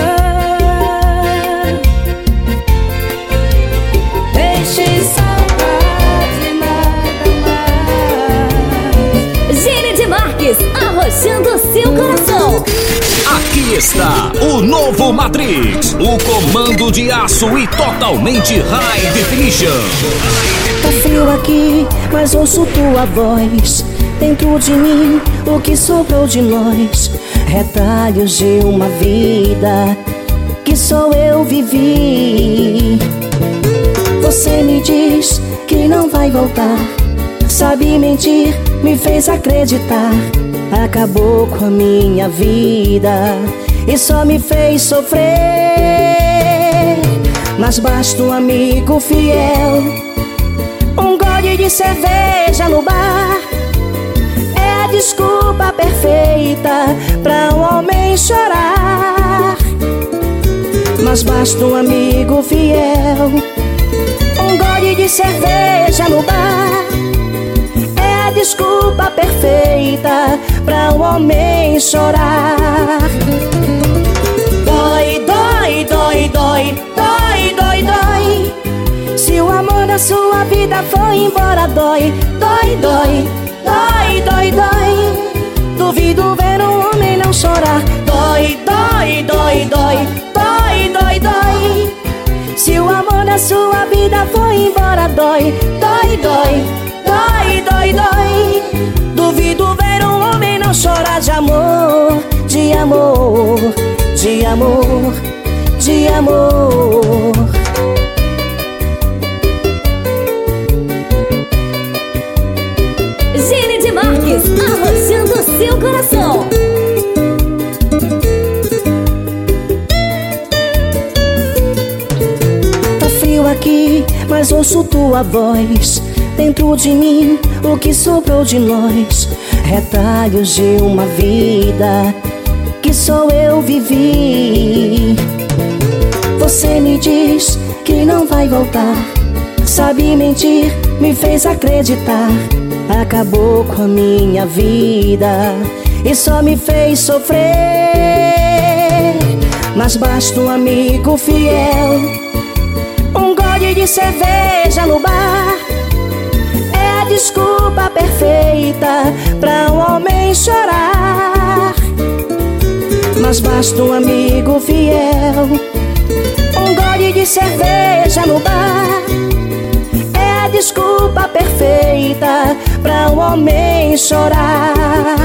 Speaker 16: Deixe saudade, nada mais.
Speaker 3: Gene de Marques, arrochando seu coração.
Speaker 4: Aqui está o novo Matrix, o comando de aço e totalmente high definition.
Speaker 10: Tá frio aqui, mas ouço tua voz dentro de mim, o que sobrou de nós. Retalhos de uma vida que só eu vivi. Você me diz que não vai voltar, sabe mentir, me fez acreditar. Acabou com a minha vida e só me fez sofrer. Mas basta um amigo fiel, um gole de cerveja no bar, é a desculpa perfeita pra um homem chorar. Mas basta um amigo fiel, um gole de cerveja no bar, é a desculpa perfeita pra um homem chorar. Dói, dói, dói, dói, dói, dói, dói. Se o amor da sua vida foi embora, dói, dói, dói, dói, dói, dói. Duvido ver um homem não chorar. Dói, dói, dói, dói, dói, dói, dói. Se o amor da sua vida foi embora, dói, dói, dói, dói, dói, dói. Duvido ver um homem não chorar de amor, de amor, de amor, de amor.
Speaker 3: Gene de Marques, arrochando seu coração.
Speaker 10: Tá frio aqui, mas ouço tua voz dentro de mim, o que sobrou de nós. Retalhos de uma vida que só eu vivi. Você me diz que não vai voltar, sabe mentir, me fez acreditar. Acabou com a minha vida e só me fez sofrer. Mas basta um amigo fiel, um gole de cerveja no bar, é a desculpa perfeita pra um homem chorar. Mas basta um amigo fiel, um gole de cerveja no bar, é a desculpa perfeita pra um homem chorar.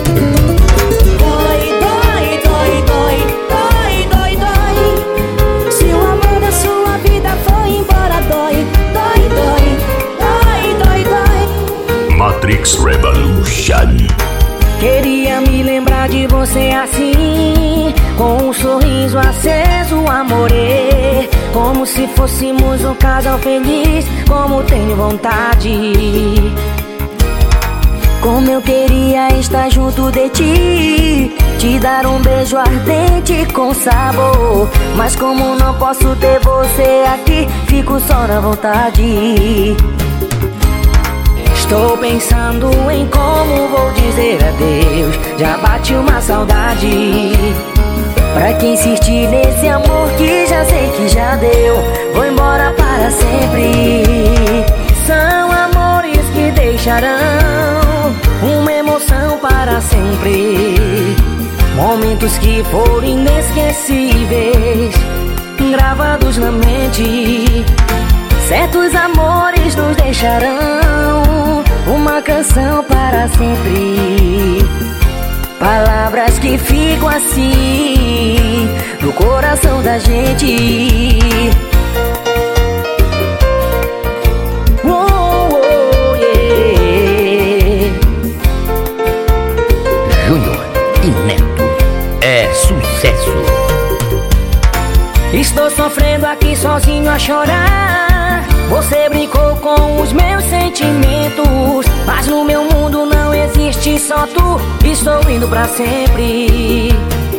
Speaker 10: Dói, dói, dói, dói, dói, dói, dói. Se o amor da sua vida foi embora, dói, dói, dói, dói, dói, dói.
Speaker 6: Matrix Revolution.
Speaker 15: Queria me lembrar de você assim, com um sorriso aceso, amore, como se fôssemos um casal feliz, como tenho vontade. Como eu queria estar junto de ti, te dar um beijo ardente com sabor. Mas como não posso ter você aqui, fico só na vontade. Estou pensando em como vou dizer adeus, já bate uma saudade. Pra quem insistir nesse amor que já sei que já deu, vou embora para sempre. São amores que deixarão uma emoção para sempre. Momentos que foram inesquecíveis, gravados na mente. Certos amores nos deixarão uma canção para sempre. Palavras que ficam assim no coração da gente.
Speaker 17: Júnior e Neto é sucesso.
Speaker 15: Estou sofrendo aqui sozinho a chorar. Você brincou com os meus sentimentos, mas no meu mundo não existe só tu. Estou indo pra sempre.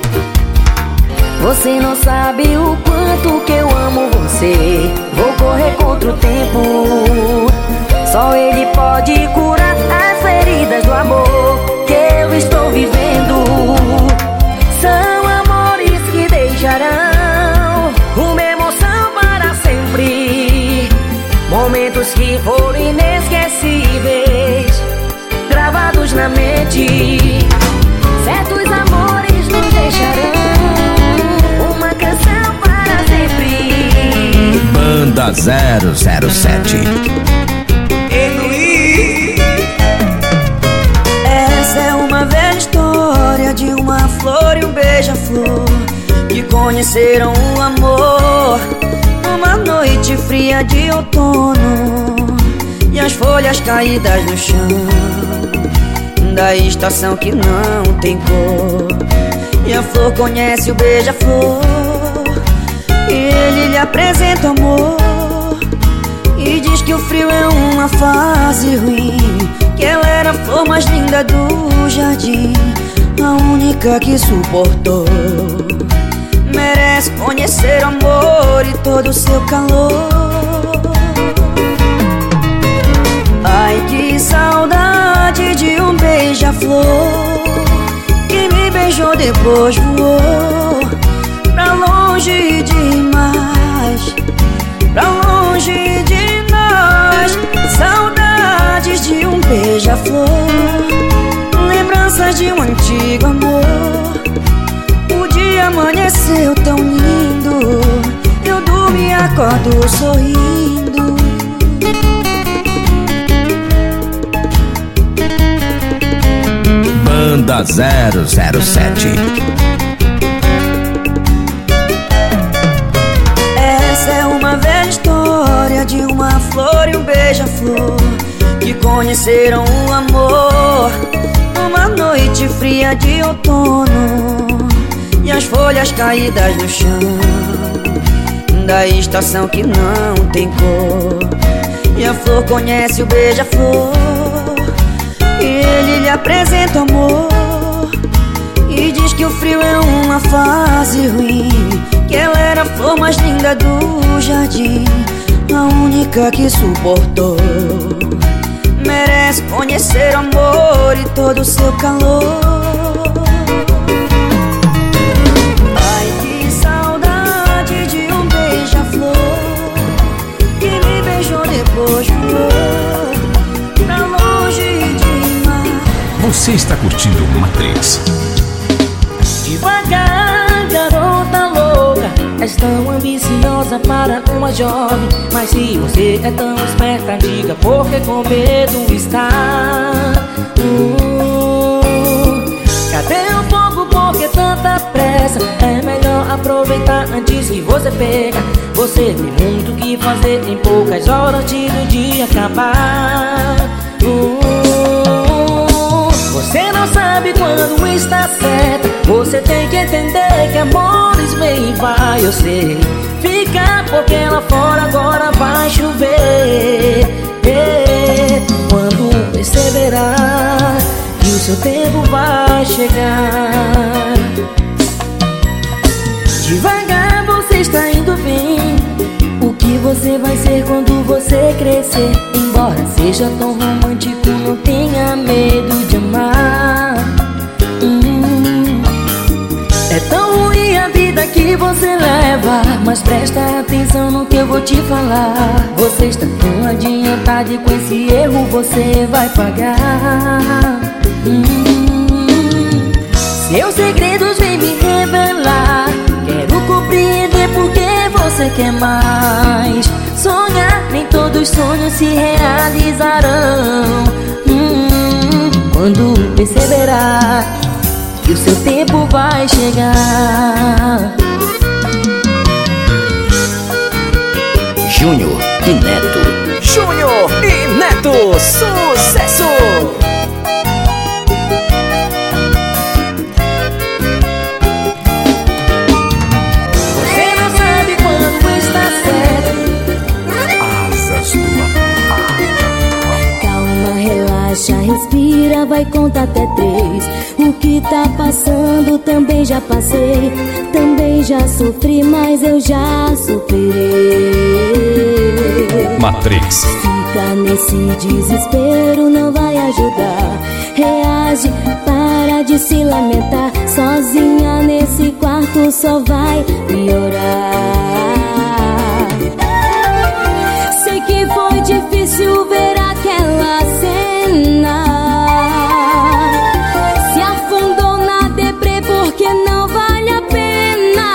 Speaker 15: Você não sabe o quanto que eu amo você. Vou correr contra o tempo. Só ele pode curar as feridas do amor que eu estou vivendo. São amores que deixarão uma emoção para sempre. Momentos que foram inesquecíveis, gravados na mente. Certos amores nos deixarão uma canção para sempre.
Speaker 4: Banda 007.
Speaker 10: Essa é uma velha história de uma flor e um beija-flor que conheceram o amor numa noite fria de outono, e as folhas caídas no chão da estação que não tem cor. E a flor conhece o beija-flor, e ele lhe apresenta o amor, e diz que o frio é uma fase ruim, que ela era a flor mais linda do jardim, a única que suportou. Merece conhecer o amor e todo o seu calor. Ai, que saudade de um beija-flor que me beijou depois voou pra longe demais, pra longe de nós. Saudades de um beija-flor, lembranças de um antigo amor. O dia amanheceu tão lindo, eu durmo e acordo sorrindo.
Speaker 4: Banda 007.
Speaker 10: Essa é uma velha história de uma flor e um beija-flor que conheceram o amor numa noite fria de outono, e as folhas caídas no chão da estação que não tem cor. E a flor conhece o beija-flor, e ele lhe apresenta o amor, e diz que o frio é uma fase ruim, que ela era a flor mais linda do jardim, a única que suportou. Merece conhecer o amor e todo o seu calor. Ai, que saudade de um beija-flor que me beijou depois voou pra longe demais.
Speaker 2: Você está curtindo Matrix.
Speaker 15: Devagar, garota louca, és tão ambiciosa para uma jovem. Mas se você é tão esperta, diga por que com medo está. Cadê o fogo, por que tanta pressa? É melhor aproveitar antes que você pega. Você tem muito o que fazer em poucas horas antes do dia acabar. Você não sabe quando está certo. Você tem que entender que amores vem e vai. Eu sei, fica porque lá fora agora vai chover. Quando perceberá que o seu tempo vai chegar. Devagar você está indo bem. O que você vai ser quando você crescer? Embora seja tão romântico, não tenha medo de amar. É tão ruim a mas presta atenção no que eu vou te falar. Você está tão adiantado e com esse erro você vai pagar. Seus segredos vem me revelar. Quero compreender porque você quer mais. Sonhar, nem todos os sonhos se realizarão. Quando perceberá que o seu tempo vai chegar.
Speaker 17: Júnior e Neto.
Speaker 4: Júnior e Neto, sucesso!
Speaker 15: Você não sabe quando está certo.
Speaker 6: Asas do amor.
Speaker 5: Calma, relaxa, respira, vai contar até 3. O que tá passando também já passei. Também já sofri, mas eu já superei.
Speaker 2: Matrix.
Speaker 5: Fica nesse desespero, não vai ajudar. Reage, para de se lamentar. Sozinha nesse quarto só vai piorar. Sei que foi difícil ver aquela cena. Se afundou na deprê porque não vale a pena.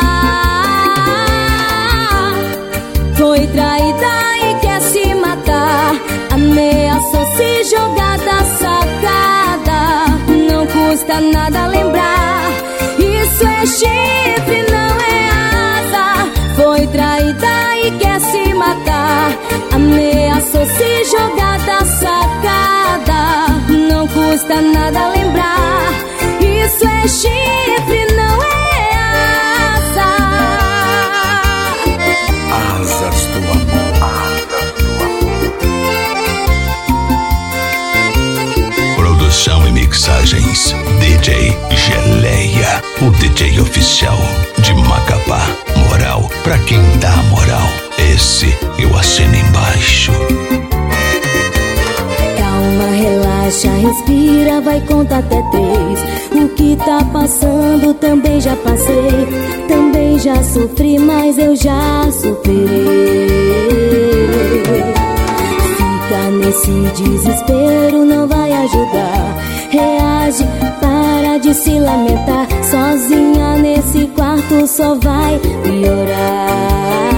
Speaker 5: Foi traída e quer se matar. Ameaçou se jogar da sacada. Não custa nada lembrar. Isso é chifre, não é asa. Foi traída e quer se matar. Ameaçou se jogar da sacada. Não custa nada lembrar. Isso é chifre, não é asa.
Speaker 6: Asas do amor.
Speaker 2: Produção e mixagens DJ Geleia, o DJ oficial de Macapá. Moral pra quem dá moral. Esse eu assino embaixo.
Speaker 5: Calma, relaxa, respira, vai contar até 3. O que tá passando também já passei. Também já sofri, mas eu já superei. Fica nesse desespero, não vai ajudar. Reage, para de se lamentar. Sozinha nesse quarto só vai piorar.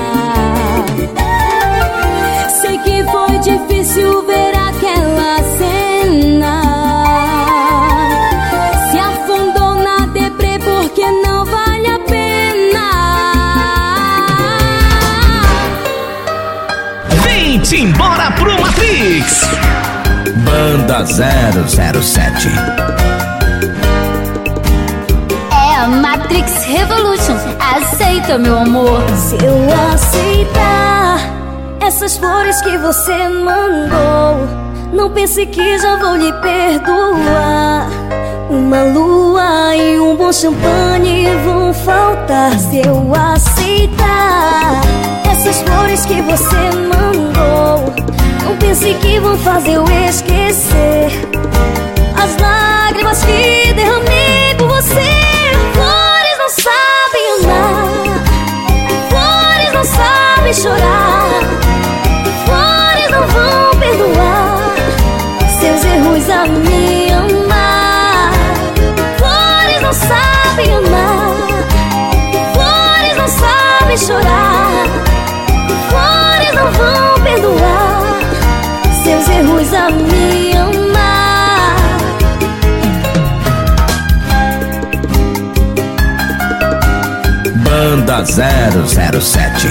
Speaker 5: Sei que foi difícil ver aquela cena. Se afundou na deprê porque não vale a pena.
Speaker 4: Vem-te embora pro Matrix!
Speaker 17: Banda 007.
Speaker 3: É a Matrix Revolution. Aceita, meu amor.
Speaker 5: Se eu aceitar essas flores que você mandou, não pense que já vou lhe perdoar. Uma lua e um bom champanhe vão faltar. Se eu aceitar essas flores que você mandou, não pense que vão fazer eu esquecer as lágrimas que derramei por você. Flores não sabem amar, flores não sabem chorar, flores não vão perdoar seus erros a me amar. Flores não sabem amar, flores não sabem chorar, flores não vão perdoar seus erros a me amar.
Speaker 17: Banda 007.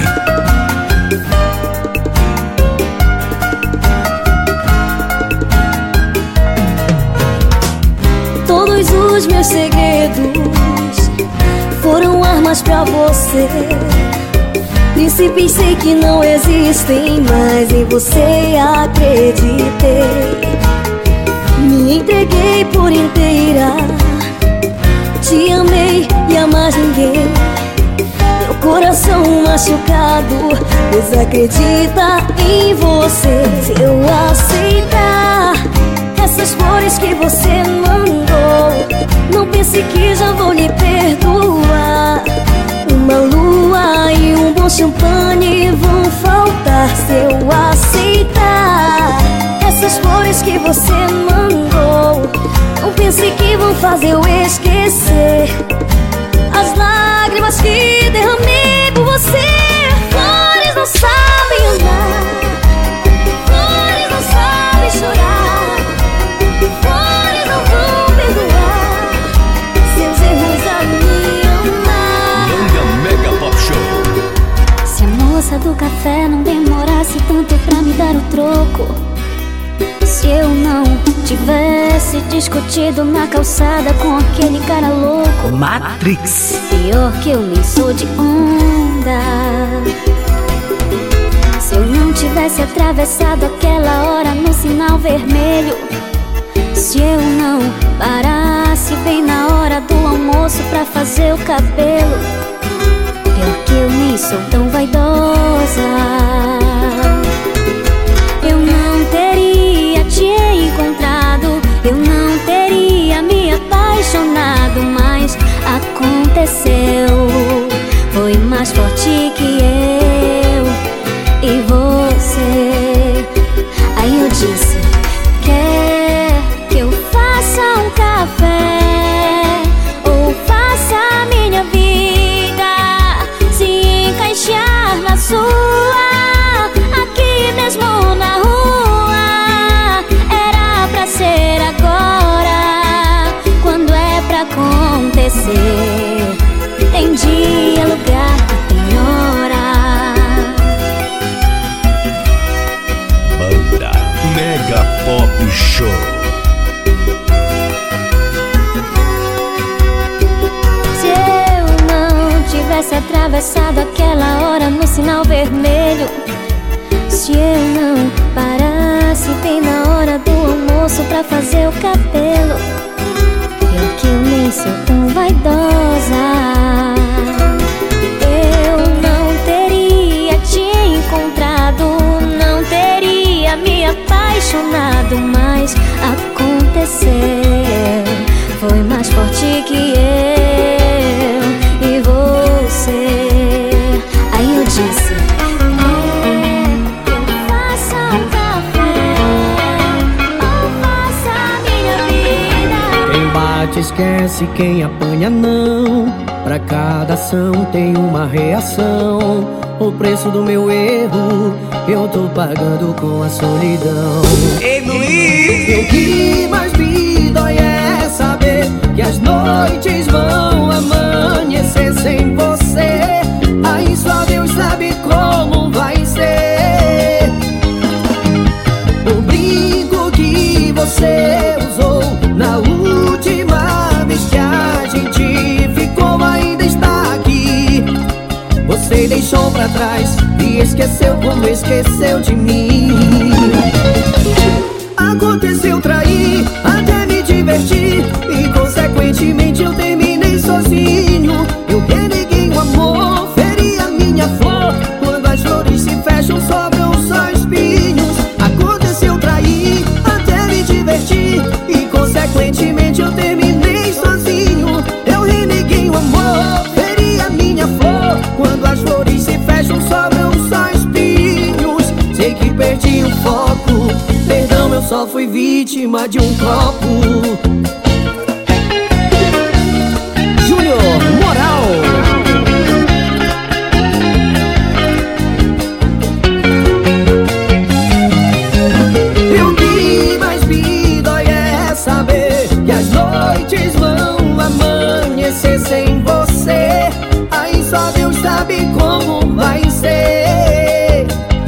Speaker 5: Todos os meus segredos foram armas pra você. Príncipes sei que não existem, mas em você acreditei. Me entreguei por inteira, te amei e a mais ninguém. Meu coração machucado desacredita em você. Se eu aceitar essas flores que você mandou, não pense que já vou lhe perdoar. Uma lua mensagens que você mandou. Não pense que vão fazer eu esquecer as lágrimas que derramei por você. Flores não sabem andar, flores não sabem chorar, flores não vão perdoar seus erros a me amar.
Speaker 17: Manga Mega Pop Show.
Speaker 5: Se a moça do café não demorasse tanto pra me dar o troco, se eu não tivesse discutido na calçada com aquele cara louco,
Speaker 17: Matrix.
Speaker 5: pior que eu nem sou de onda. Se eu não tivesse atravessado aquela hora no sinal vermelho, se eu não parasse bem na hora do almoço pra fazer o cabelo, pior que eu nem sou tão vaidosa. Eu não teria te encontrado, eu não teria me apaixonado, mas aconteceu. Foi mais forte que eu e você. Aí eu disse: quer que eu faça um café ou faça a minha vida se encaixar na sua? Aqui mesmo na rua era pra ser agora. Quando é pra acontecer, tem dia, lugar e tem hora.
Speaker 17: Banda Mega Pop Show.
Speaker 5: Se eu não tivesse atravessado aquela hora no sinal vermelho, se eu não parasse bem na hora do almoço pra fazer o cabelo, pior que eu nem sou tão vaidosa. Eu não teria te encontrado, não teria me apaixonado, mas aconteceu. Foi mais forte que eu e você. Aí eu disse:
Speaker 18: esquece, quem apanha não. Pra cada ação tem uma reação. O preço do meu erro eu tô pagando com a solidão.
Speaker 1: Ei, Luiz!
Speaker 18: O que mais me dói é saber que as noites vão amanhecer sem você. Aí só Deus sabe como vai ser. O brinco que você usou na última vez que a gente ficou ainda está aqui. Você deixou pra trás e esqueceu como esqueceu de mim. Aconteceu trair, até me divertir, e consequentemente eu terminei sozinho. Eu reneguei o amor, feri a minha flor. Quando as flores se fecham sobram só espinhos. Aconteceu trair, até me divertir, e consequentemente eu terminei sozinho. Eu reneguei o amor, feri a minha flor. Quando as flores se fecham sobram só espinhos. Sei que perdi o foco, perdão, eu só fui vítima de um copo. Júnior Moral. E o que mais me dói é saber que as noites vão amanhecer sem você. Aí só Deus sabe como vai ser.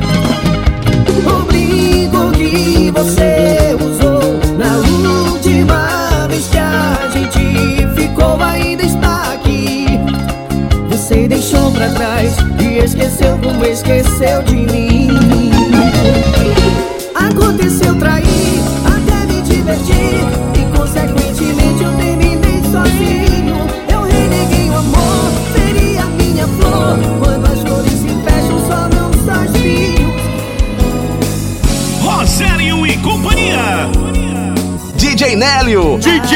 Speaker 18: O brinco que você usou na última vez que a gente ficou ainda está aqui. Você deixou pra trás e esqueceu como esqueceu de mim. Aconteceu trair, até me divertir, e consequentemente eu terminei sozinho. Eu reneguei o amor, feri a minha flor. Quando as flores se fecham sobram só espinhos.
Speaker 1: Rogério e companhia. DJ Nélio.
Speaker 17: DJ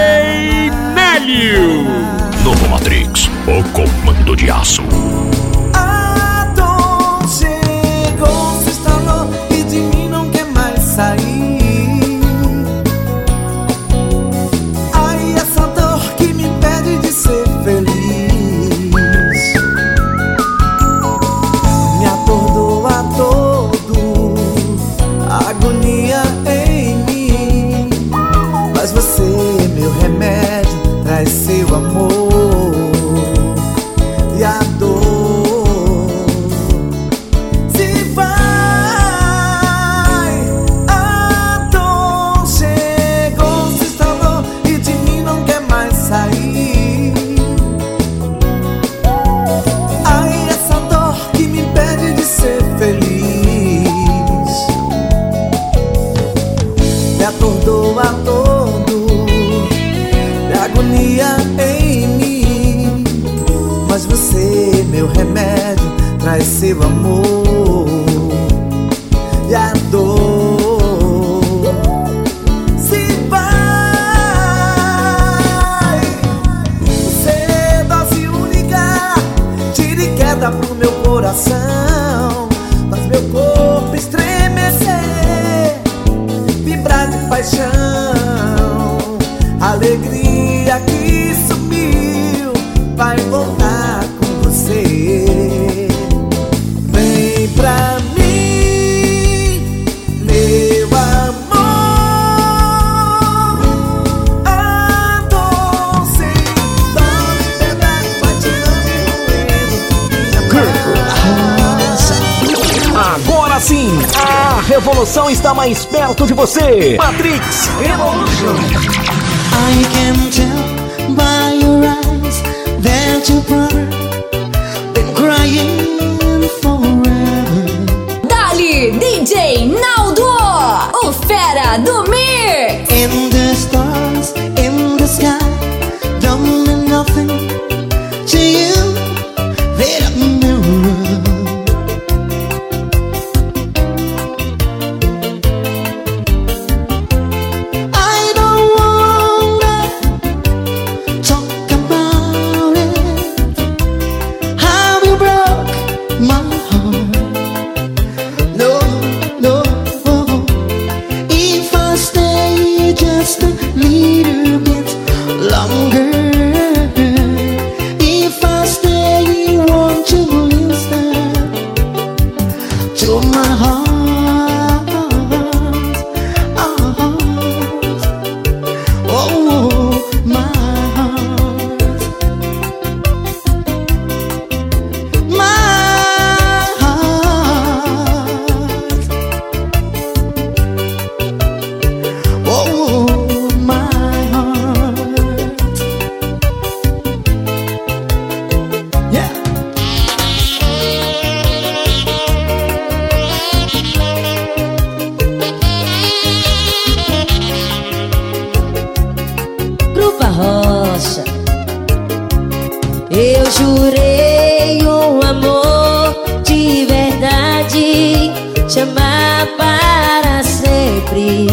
Speaker 17: Nélio. Novo Matrix, o comando de aço.
Speaker 19: A dor chegou, se instalou e de mim não quer mais sair.
Speaker 10: amor e a dor se vai. A dor chegou, se instalou e de mim não quer mais sair. Ai, essa dor que me impede de ser feliz me atordoa todo, me agonia em mim. Mas você, meu remédio, traz seu amor e a dor se vai. Você é dose única, tira e queda pro meu coração, faz meu corpo estremecer, vibrar de paixão. Alegria que sumiu vai voltar com você. Vem pra mim, meu amor. A dor sem dó e piedade vai tirando.
Speaker 6: Agora sim, a revolução está mais perto de você. Matrix Revolution.
Speaker 18: I can tell by your eyes that your brother been crying forever.
Speaker 3: Dali, DJ Naldo, o fera do Mix.
Speaker 18: And the stars in the sky don't mean nothing to you. They're a mirror. I don't wanna talk about it, how you broke my heart. No, no. If I stay just a little bit longer, if I stay, won't you listen to my heart? Oh, my heart, my heart. Oh, my heart. Yeah.
Speaker 20: Grupo Rocha. Eu jurei um amor de verdade, te amar para sempre,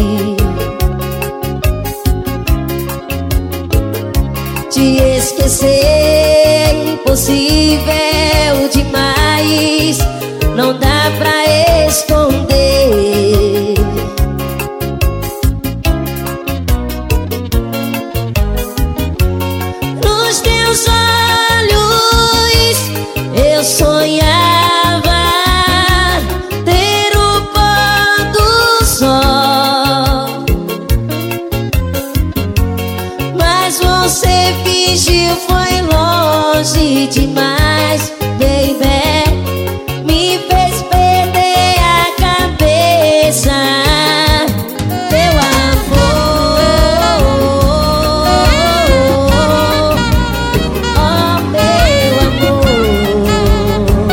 Speaker 20: te esquecer é impossível demais, não dá pra esconder. Nos teus olhos eu sonhava ter o pôr do sol, mas você fingiu, foi longe demais, baby. Me fez perder a cabeça, meu amor. Oh, meu amor.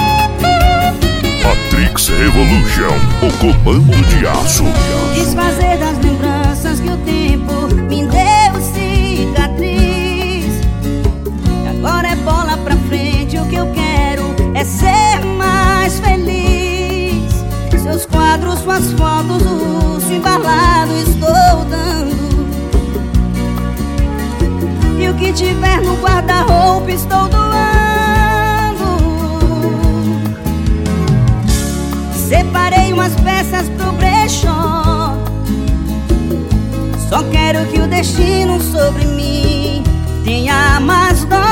Speaker 17: Matrix Revolution, o comando de aço.
Speaker 8: Desfazer das lembranças que o tempo me deu cicatriz. E agora é bola pra frente, o que eu quero é ser mais feliz. Seus quadros, suas fotos, luxo embalado estou dando. E o que tiver no guarda-roupa estou doando. Separei umas peças pro brechó, só quero que o destino sobre mim tenha mais dó.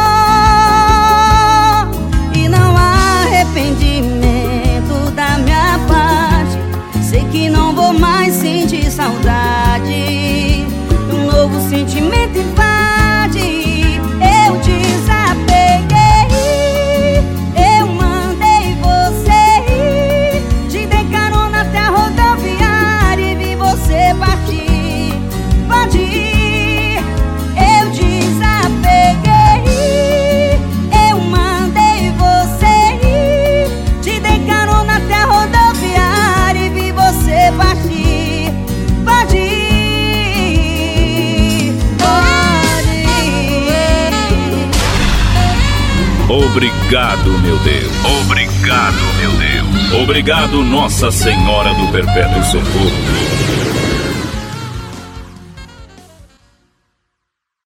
Speaker 8: E não há arrependimento da minha parte, sei que não vou mais sentir saudade. Um novo sentimento invade
Speaker 17: Obrigado, meu Deus. Obrigado, meu Deus. Obrigado, Nossa Senhora do Perpétuo Socorro.